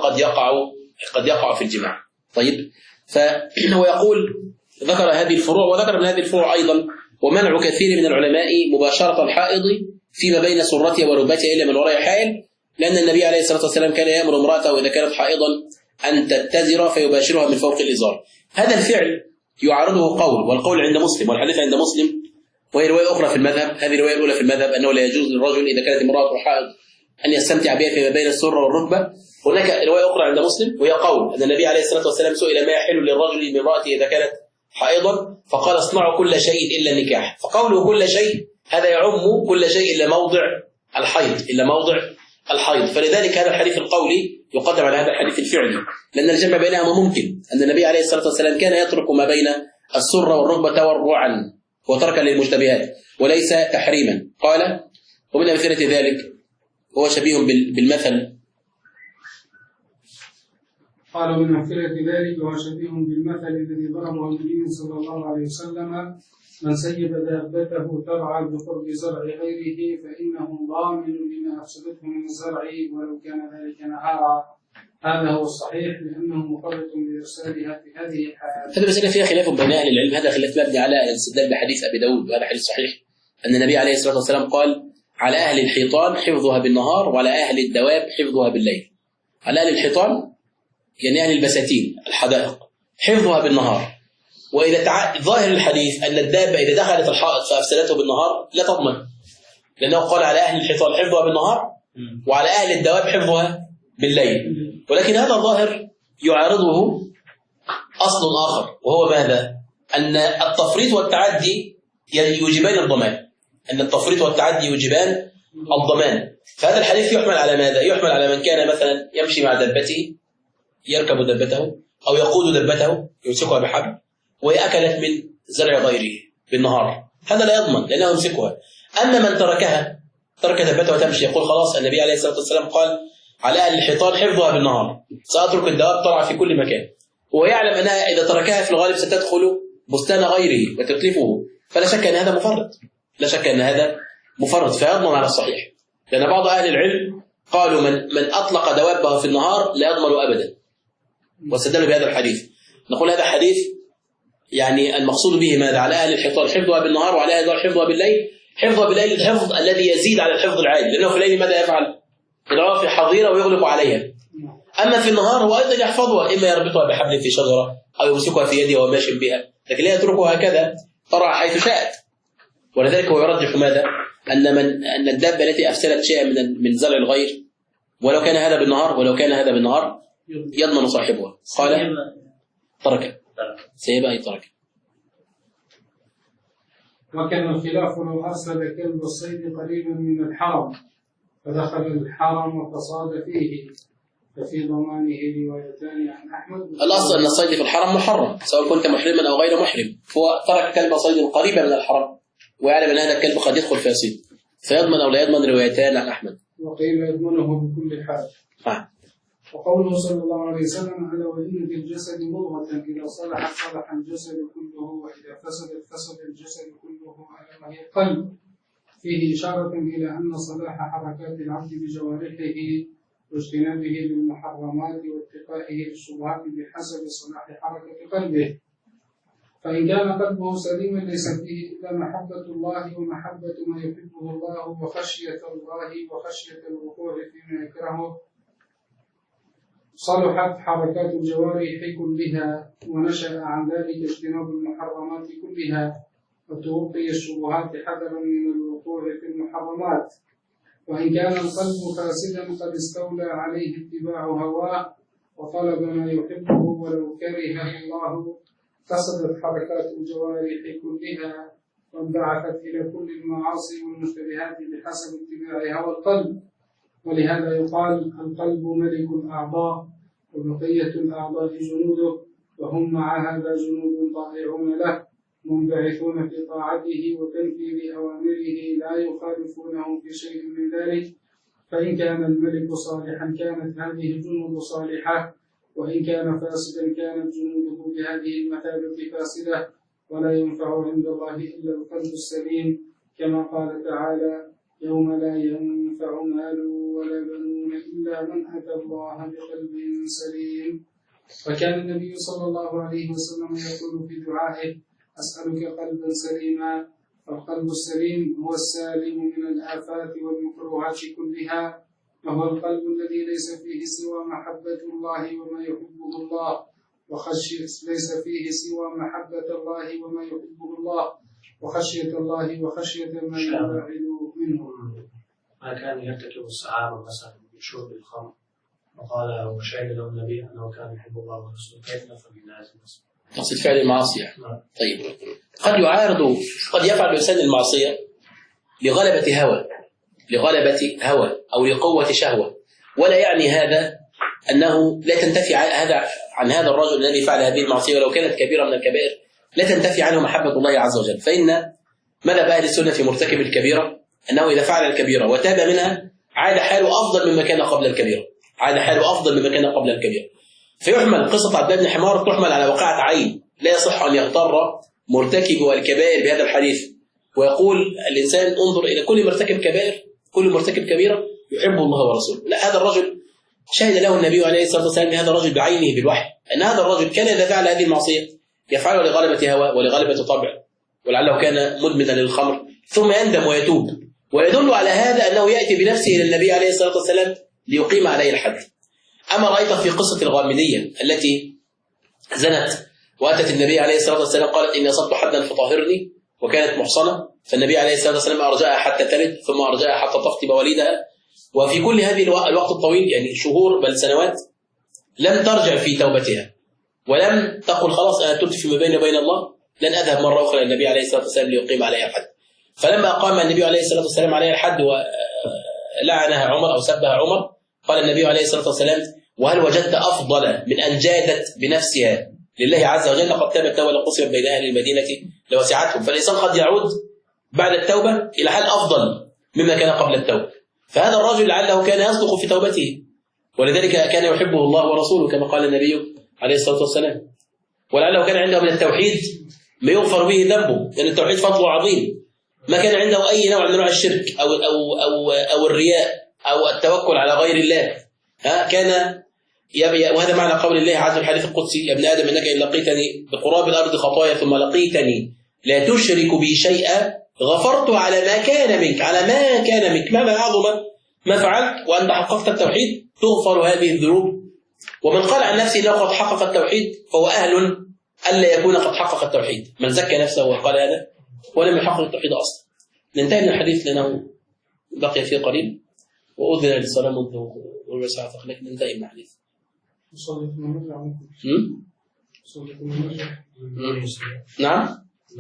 قد يقع في الجماع. طيب، فهو يقول ذكر هذه الفروع، وذكر من هذه الفروع أيضا ومنع كثير من العلماء مباشرة الحائض فيما بين سرتها وركبتها إلا من وراء حائل، لأن النبي عليه الصلاة والسلام كان يأمر امرأته إذا كانت حائضا أن تتزر فيباشرها من فوق الإزار. هذا الفعل يعارضه قول، والقول عند مسلم والحديث عند مسلم، وهي رواية أخرى في المذهب. هذه الرواية الأولى في المذهب أنه لا يجوز للرجل إذا كانت امرأته حائض أن يستمتع بها فيما بين السرة والركبة. هناك رواية أخرى عند مسلم وهي قول أن النبي عليه الصلاة والسلام سئل ما يحل للرجل من امرأته إذا كانت حائضا فقال اصنعوا كل شيء إلا النكاح. فقوله كل شيء هذا يعم كل شيء إلا موضع الحيض، فلذلك هذا الحديث القولي يقدم على هذا الحديث الفعلي، لأن الجمع بينهما ممكن. أن النبي عليه الصلاة والسلام كان يترك ما بين السرة والركبة تورعا وتركا للمشتبهات وليس تحريما. قال ومن أمثلة ذلك هو شبيه بالمثل. قال من أمثلة ذلك هو شبيه بالمثل الذي ضربه النبي صلى الله عليه وسلم من سيب دابته ترعى بقرب زرع غيره فإنه ضامن لما أفسدته من الزرع ولو كان ذلك نهارا. هذا هو الصحيح لأنه مقرر بإرسالها في هذه الحالة. هذا مسألة فيها خلاف بين أهل العلم، هذا خلاف مبني على الاستدلال بحديث أبي داود، وهذا حديث صحيح أن النبي عليه الصلاة والسلام قال على أهل الحيطان حفظها بالنهار وعلى أهل الدواب حفظها بالليل. على أهل الحيطان يعني أهل البساتين الحدائق حفظها بالنهار، وإذا ظاهر الحديث أن الدابة إذا دخلت الحائط فأفسدته بالنهار لا تضمن، لأنه قال على أهل الحيطان حفظها بالنهار وعلى أهل الدواب حفظها بالليل. ولكن هذا الظاهر يعارضه أصل آخر، وهو ماذا؟ أن التفريط والتعدي يوجبان الضمان، أن التفريط والتعدي يوجبان الضمان. فهذا الحديث يحمل على ماذا؟ يحمل على من كان مثلا يمشي مع دابته، يركب دابته أو يقود دابته يمسكها بحبل وهي أكلت من زرع غيره بالنهار، هذا لا يضمن لأنه يمسكها. أما من ترك دابته وتمشي يقول خلاص النبي عليه الصلاة والسلام قال على أهل الحيطان حفظها بالنهار، سأترك الدواب ترعى في كل مكان، ويعلم أنها إذا تركها في الغالب ستدخل بستان غيره وتتلفه، فلا شك أن هذا مفرط، فيضمن على الصحيح. لأن بعض أهل العلم قالوا من أطلق دوابه في النهار لا يضمن أبدا، واستدلوا بهذا الحديث. نقول هذا الحديث يعني المقصود به ماذا؟ على أهل الحيطان حفظها بالنهار وعلى أهل الدواب حفظها بالليل. حفظها بالليل الحفظ الذي يزيد على الحفظ العادي، لأنه في الليل ماذا يفعل؟ يضعها في حظيرة ويغلق عليها. أما في النهار هو أيضا يحفظها، إما يربطها بحبل في شجرة أو يمسكها في يده وهو ماشي بها، لكن لا يتركها هكذا ترعى حيث شاءت. ولذلك هو يرجح ماذا؟ أن الدابة التي أفسدت شيئا من زرع الغير ولو كان هذا بالنهار يضمن صاحبها. قال ترك سيبها أي ترك. وكان الخلاف لو أرسل كلب الصيد قريبا من الحرم فدخل الحرم فصاد فيه ففي ضمانه روايتان عن أحمد. الأصل أن الصيد في الحرم محرم سواء كنت محرما أو غير محرم، فهو ترك كلب صيد قريبا من الحرم ويعلم أن هذا الكلب قد يدخل في يصيد، فيضمن أو لا يضمن روايتان عن أحمد. وقيل يضمنه بكل حال. وقوله صلى الله عليه وسلم على وإن في الجسد مضغة إذا صلحت صلح الجسد كله وإذا فسدت فسد الجسد كله ألا وهي القلب. فيه إشارة إلى أن صلاح حركات العبد بجوارحه واجتنابه للمحرمات واتقائه للشبهات بحسب صلاح حركة قلبه. فإن كان قلبه سليما ليس فيه إلا محبة الله ومحبة ما يحبه الله وخشية الله وخشية الوقوع فيما يكرهه، صلحت حركات الجوارح كلها ونشأ عن ذلك اجتناب المحرمات كلها، وتوقي الشبهات حذرا من الوقوع في المحرمات. وإن كان القلب فاسدا قد استولى عليه اتباع هواه وطلب ما يحبه ولو كرهه الله، فسدت حركات الجوارح كلها وانبعثت إلى كل المعاصي والمشتبهات بحسب اتباع هوى القلب. ولهذا يقال القلب ملك الأعضاء وبقية الأعضاء جنوده، وهم مع هذا جنود طائعون له منبعثون في طاعته وتنفيذ أوامره لا يخالفونه في شيء من ذلك. فإن كان الملك صالحا كانت هذه الجنود صالحة، وإن كان فاسدا كانت جنوده بهذه المثابة فاسدة، ولا ينفع عند الله إلا القلب السليم، كما قال تعالى: يوم لا ينفع مال ولا بنون إلا من أتى الله بقلب سليم. فكان النبي صلى الله عليه وسلم يقول في دعائه: أسألك قلبا سليما. فالقلب السليم هو السالم من الآفات والمكروهات كلها، وهو القلب الذي ليس فيه سوى محبة الله وما يحبه الله ليس فيه سوى محبة الله وما يحبه الله وخشية الله وخشية ما يبعد منه. ما كان يرتكب الصحابة مثلا بشرب الخمر وقال وشهد له النبي أنه كان يحب الله ورسوله، كيف نفهم بالناس؟ تقصد فعل المعصية. طيب، قد يفعل الإنسان المعصية لغلبة هوى أو لقوة شهوة، ولا يعني هذا أنه لا تنتفي عن هذا الرجل الذي فعل هذه المعصية ولو كانت كبيرة من الكبائر، لا تنتفي عنه محبة الله عز وجل. فإن مذهب أهل السنة في مرتكب الكبيرة أنه إذا فعل الكبيرة وتاب منها عاد حاله أفضل مما كان قبل الكبيرة، فيحمل قصة عبد الله بن حمار تحمل على وقعة عين. لا يصح أن يغتر مرتكب الكبائر بهذا الحديث ويقول الإنسان انظر إلى كل مرتكب كبيرة يحب الله ورسوله. لا، هذا الرجل شهد له النبي عليه الصلاة والسلام لهذا الرجل بعينه بالوحي أن هذا الرجل كان إذا فعل هذه المعصية يفعله لغلبة هوى ولغلبة طبع، ولعله كان مدمنا للخمر ثم يندم ويتوب. ويدل على هذا أنه يأتي بنفسه إلى النبي عليه الصلاة والسلام ليقيم عليه الحد. أما رأيت في قصة الغامدية التي زنت وأتت النبي عليه الصلاة والسلام قالت إني أصبت حدا فطهرني، وكانت محصنة، فالنبي عليه الصلاة والسلام أرجعها حتى تلد ثم أرجعها حتى تخطب وليدها. وفي كل هذه الوقت الطويل، يعني شهور بل سنوات، لم ترجع في توبتها ولم تقل خلاص أنا تبت فيما بيني وبين الله، لن أذهب مرة أخرى للنبي عليه الصلاة والسلام ليقيم عليها الحد. فلما أقام النبي عليه الصلاة والسلام عليها الحد ولعنها عمر أو سبها عمر، قال النبي عليه الصلاة والسلام: وهل وجدت أفضل من أن جادت بنفسها لله عز وجل؟ قد تابت توبة قصرت بين أهل المدينة لوسعتهم. فالإنسان قد يعود بعد التوبة إلى حال أفضل مما كان قبل التوبة. فهذا الرجل لعله كان يصدق في توبته، ولذلك كان يحبه الله ورسوله كما قال النبي عليه الصلاة والسلام، ولعله كان عنده من التوحيد ما يغفر به ذنبه، لأن التوحيد فضله عظيم. ما كان عنده أي نوع من أنواع الشرك أو الرياء أو التوكل على غير الله. كان وهذا معنى قول الله عز وجل الحديث القدسي: يا ابن آدم إنك إن لقيتني بقراب الأرض خطايا ثم لقيتني لا تشرك بي شيئا غفرت على ما كان منك مهما عظم ما فعلت، وأنت حققت التوحيد تغفر هذه الذنوب. ومن قال عن نفسه لو قد حقق التوحيد فهو أهل ألا يكون قد حقق التوحيد. من زكى نفسه وقال هذا ولم يحقق التوحيد أصلا. ننتهي من الحديث لأنه بقي فيه قليل، وأذن للصلاة منذ ربع ساعة لكن ننتهي من الحديث. نعم.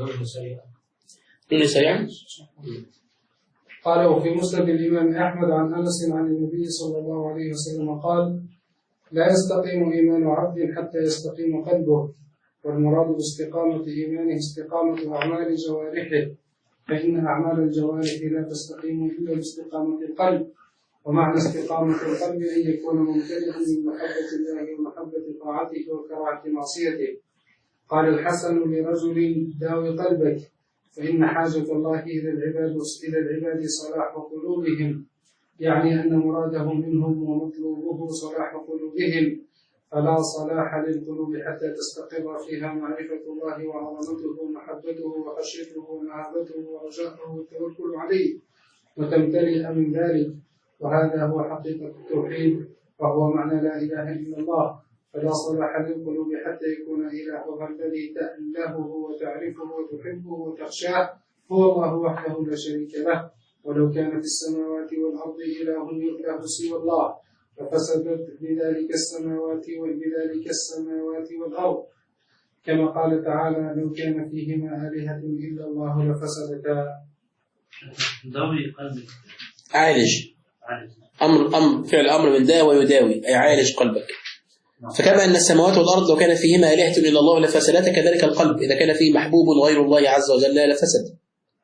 نون سريعا. قال: وفي مسند الإمام أحمد عن أنس عن النبي صلى الله عليه وسلم قال: لا يستقيم إيمان عبد حتى يستقيم قلبه، والمراد باستقامة إيمانه استقامة أعمال جوارحه، فإن أعمال الجوارح لا تستقيم إلا باستقامة القلب. ومعنى استقامة القلب أن يكون ممتلئا من محبة الله ومحبة طاعته وكراهة معصيته. قال الحسن لرجل: داوي قلبك، فإن حاجة الله إلى العباد صلاح قلوبهم، يعني أن مراده منهم ومطلوبه صلاح قلوبهم، فلا صلاح للقلوب حتى تستقر فيها معرفة الله وعظمته ومحبته وخشيته ومهابته ورجاءه والتوكل عليه وتمتلئ من ذلك. وهذا هو حقيقة التوحيد، وهو معنى لا إله إلا الله. فلا صلاح للقلوب حتى يكون إلهها الذي تألهه وتعرفه وتحبه وتخشاه هو الله وحده لا شريك له. ولو كان في السماوات والأرض إله يؤله سوى الله ففسدت بذلك السماوات والأرض، كما قال تعالى: لو كان فيهما آلهة إلا الله لفسدتا. ضوي قلبك. عالج. أمر فعل أمر من داوى ويداوي، أي عالج قلبك. فكما أن السماوات والأرض لو كان فيهما آلهة إلا الله لفسدتا، كذلك القلب إذا كان فيه محبوب غير الله عز وجل لفسد.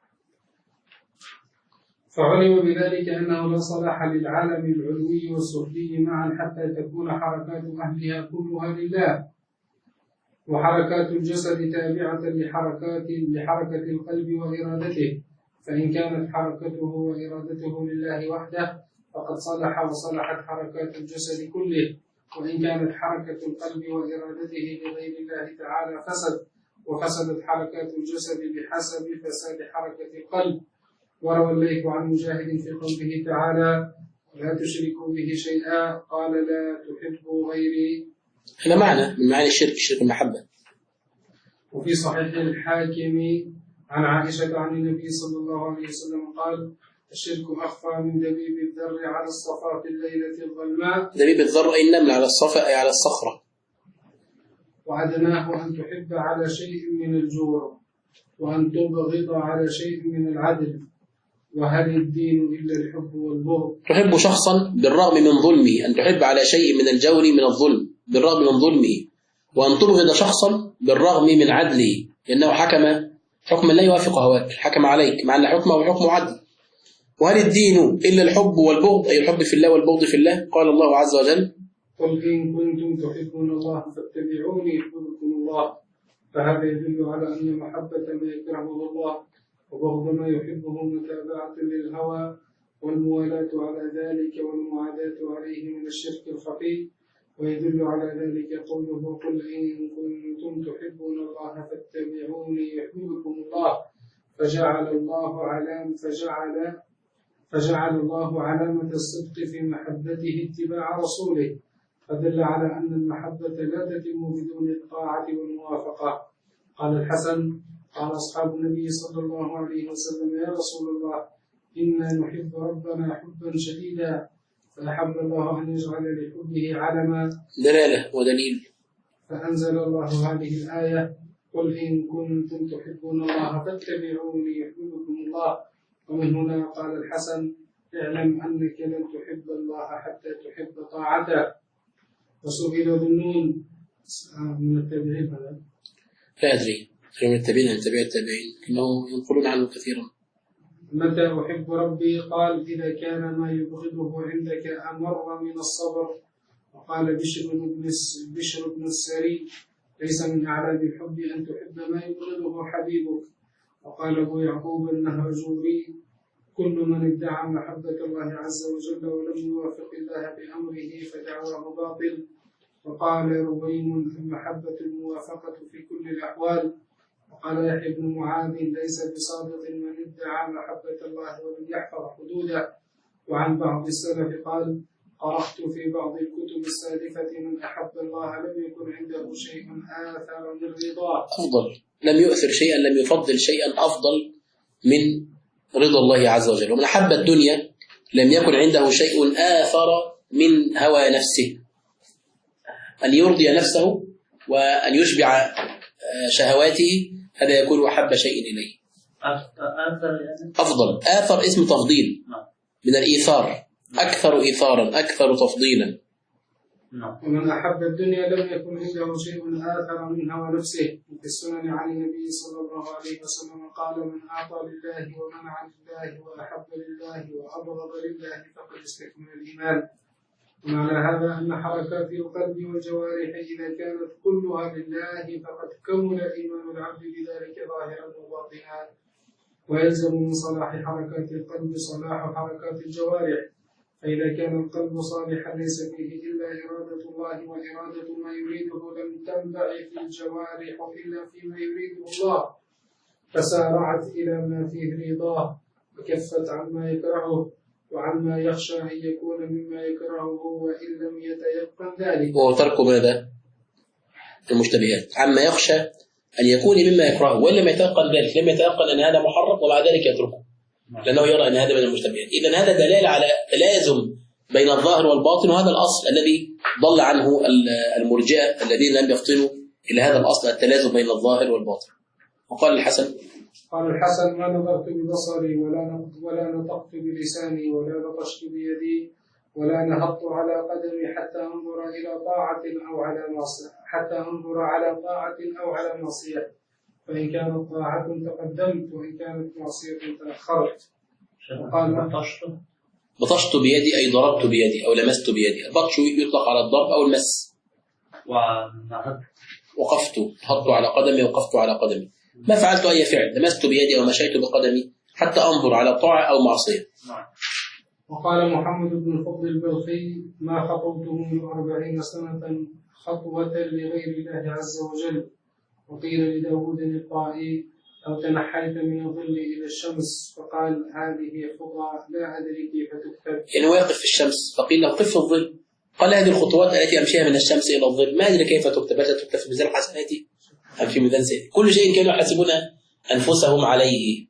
فعلم بذلك أنه لا صلاح للعالم العلوي والسفلي معا حتى تكون حركات أهلها كلها لله، وحركات الجسد تابعة لحركة القلب وإرادته. فإن كانت حركته وإرادته لله وحده فقد صلح وصلحت حركات الجسد كله، وإن كانت حركة القلب وإرادته لغير الله تعالى فسد، وفسدت حركات الجسد بحسب فساد حركة القلب. وروى الليث عن مجاهد في قوله تعالى: لا تشركوا به شيئا، قال: لا تحبوا غيري. هذا معنى من معاني الشرك، شرك المحبة. وفي صحيح الحاكم عن عائشة عن النبي صلى الله عليه وسلم قال: الشرك أخفى من دبيب الذر على الصفا في الليلة الظلماء. دبيب الذر أي النمل على الصفا أي على الصخرة. وأدناه أن تحب على شيء من الجور، وأن تبغض على شيء من العدل. وهل الدين إلا الحب والبغض؟ تحب شخصا بالرغم من ظلمه، أن تحب على شيء من الجور من الظلم بالرغم من ظلمه، وأن تبغض شخصا بالرغم من عدله، لأنه حكم حكما لا يوافق هواك، حكم عليك مع أن حكمه حكم عدل. وهل الدين إلا الحب والبغض، أي الحب في الله والبغض في الله؟ قال الله عز وجل: قل إن كنتم تحبون الله فاتبعوني يحببكم الله. فهذا يدل على أن محبة ما يكرهه الله وبغض ما يحبه متابعة للهوى، والموالاة على ذلك والمعاداة عليه من الشرك الخفي. ويدل على ذلك قوله: قل إن كنتم تحبون الله فاتبعوني يحببكم الله. فجعل الله علامة الصدق في محبته اتباع رسوله، فدل على أن المحبة لا تتم بدون الطاعة والموافقة. قال الحسن: قال أصحاب النبي صلى الله عليه وسلم: يا رسول الله، إنا نحب ربنا حبا شديدا، فأحب الله أن يجعل لحبه علما دلالة ودليل. فأنزل الله هذه الآية: قل إن كنتم تحبون الله فاتبعوني يحببكم الله. ومن هنا قال الحسن: اعلم أنك لن تحب الله حتى تحب طاعته. وسئل ذنون من التابعين هذا؟ لا أدري، من التابعين عن تابع التابعين، إنه ينقلون عنه كثيرا. متى أحب ربي؟ قال: إذا كان ما يبغضه عندك أمر من الصبر. وقال بشر بن السري: ليس من أعلام الحب أن تحب ما يبغضه حبيبك. وقال أبو يعقوب النهرجوري: كل من ادعى محبة الله عز وجل ولم يوافق الله بأمره فدعواه باطل. وقال رويم: المحبة الموافقة في كل الأحوال. وقال يحيى بن معاذ: ليس بصادق من ادعى محبة الله ولم يحفظ حدوده. وعن بعض السلف قال: قرأت في بعض الكتب السالفة: من أحب الله لم يكن عنده شيء آثر من رضاه. أفضل، لم يؤثر شيئا، لم يفضل شيئا أفضل من رضا الله عز وجل. ومن أحب الدنيا لم يكن عنده شيء آثر من هوى نفسه، أن يرضي نفسه وأن يشبع شهواته، هذا يكون أحب شيء إليه. أفضل، آثر اسم تفضيل من الإيثار، أكثر إيثارا، أكثر تفضيلا. ومن أحب الدنيا لم يكن عنده شيء آثر من هوى نفسه. في السنن عن النبي صلى الله عليه وسلم قال: من أعطى لله ومنع لله وأحب لله وأبغض لله فقد استكمل الإيمان. ومعنى هذا أن حركات القلب والجوارح إذا كانت كلها لله فقد كمل إيمان العبد بذلك ظاهرا وباطنا. ويلزم من صلاح حركات القلب صلاح حركات الجوارح، فإذا كان القلب صالحا ليس فيه إلا إرادة الله وإرادة ما يريده لم تنبعث الجوارح إلا فيما يريده الله، فسارعت إلى ما فيه رضاه وكفت عما يكرهه وعما يخشى أن يكون مما يكرهه وإن لم يتيقن ذلك. وترك ماذا؟ المشتبهات، عما يخشى أن يكون مما يكرهه وإن لم يتيقن ذلك، لم يتيقن أن هذا محرم ومع ذلك يتركه لأنه يرى أن هذا من المشتبهات. إذن هذا دلالة على تلازم بين الظاهر والباطن، وهذا الأصل الذي ضل عنه المرجئة الذين لم يفطنوا إلى هذا الأصل التلازم بين الظاهر والباطن. وقال الحسن: قال الحسن: ما نظرت ببصري ولا نطقت بلساني ولا بطشت بيدي ولا نهضت على قدمي حتى أنظر إلى طاعة أو على معصية، فإن كانت طاعة تقدمت وإن كانت معصية تأخرت. قال: بطشت بيدي أي ضربت بيدي أو لمست بيدي. البطش يطلق على الضرب أو المس. وقفت، نهضت على قدمي وقفت على قدمي، ما فعلت أي فعل، لمست بيدي أو مشيت بقدمي حتى أنظر على طاعة أو معصية. وقال محمد بن الفضل البلخي: ما خطوت منذ 40 سنة خطوة لغير الله عز وجل. وقيل لداود الطائي: أو تنحيت من الظل إلى الشمس، فقال: هذه خطى لا أدري كيف تكتب. يعني واقف في الشمس، فقيل له: قف في الظل. قال: هذه الخطوات التي أمشيها من الشمس إلى الظل ما أدري كيف تكتب، هل تكتب في ميزان حسناتي أم في ميزان سيئاتي؟ كل شيء كانوا يحاسبون أنفسهم عليه.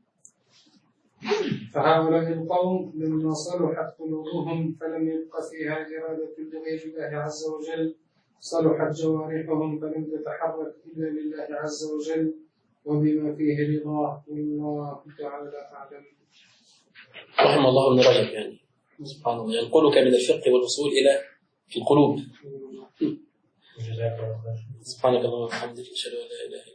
فهؤلاء القوم لما صلحت قلوبهم فلم يبق فيها إرادة لغير الله عز وجل، صلحت جوارحهم فلم تتحرك إلا لله عز وجل وبما فيه رضاه، والله تعالى أعلم. رحم الله ابن رجب، يعني سبحان الله ينقلك من الفقه والأصول إلى القلوب. سبحانك اللهم وبحمدك، أشهد أن لا إله إلا أنت.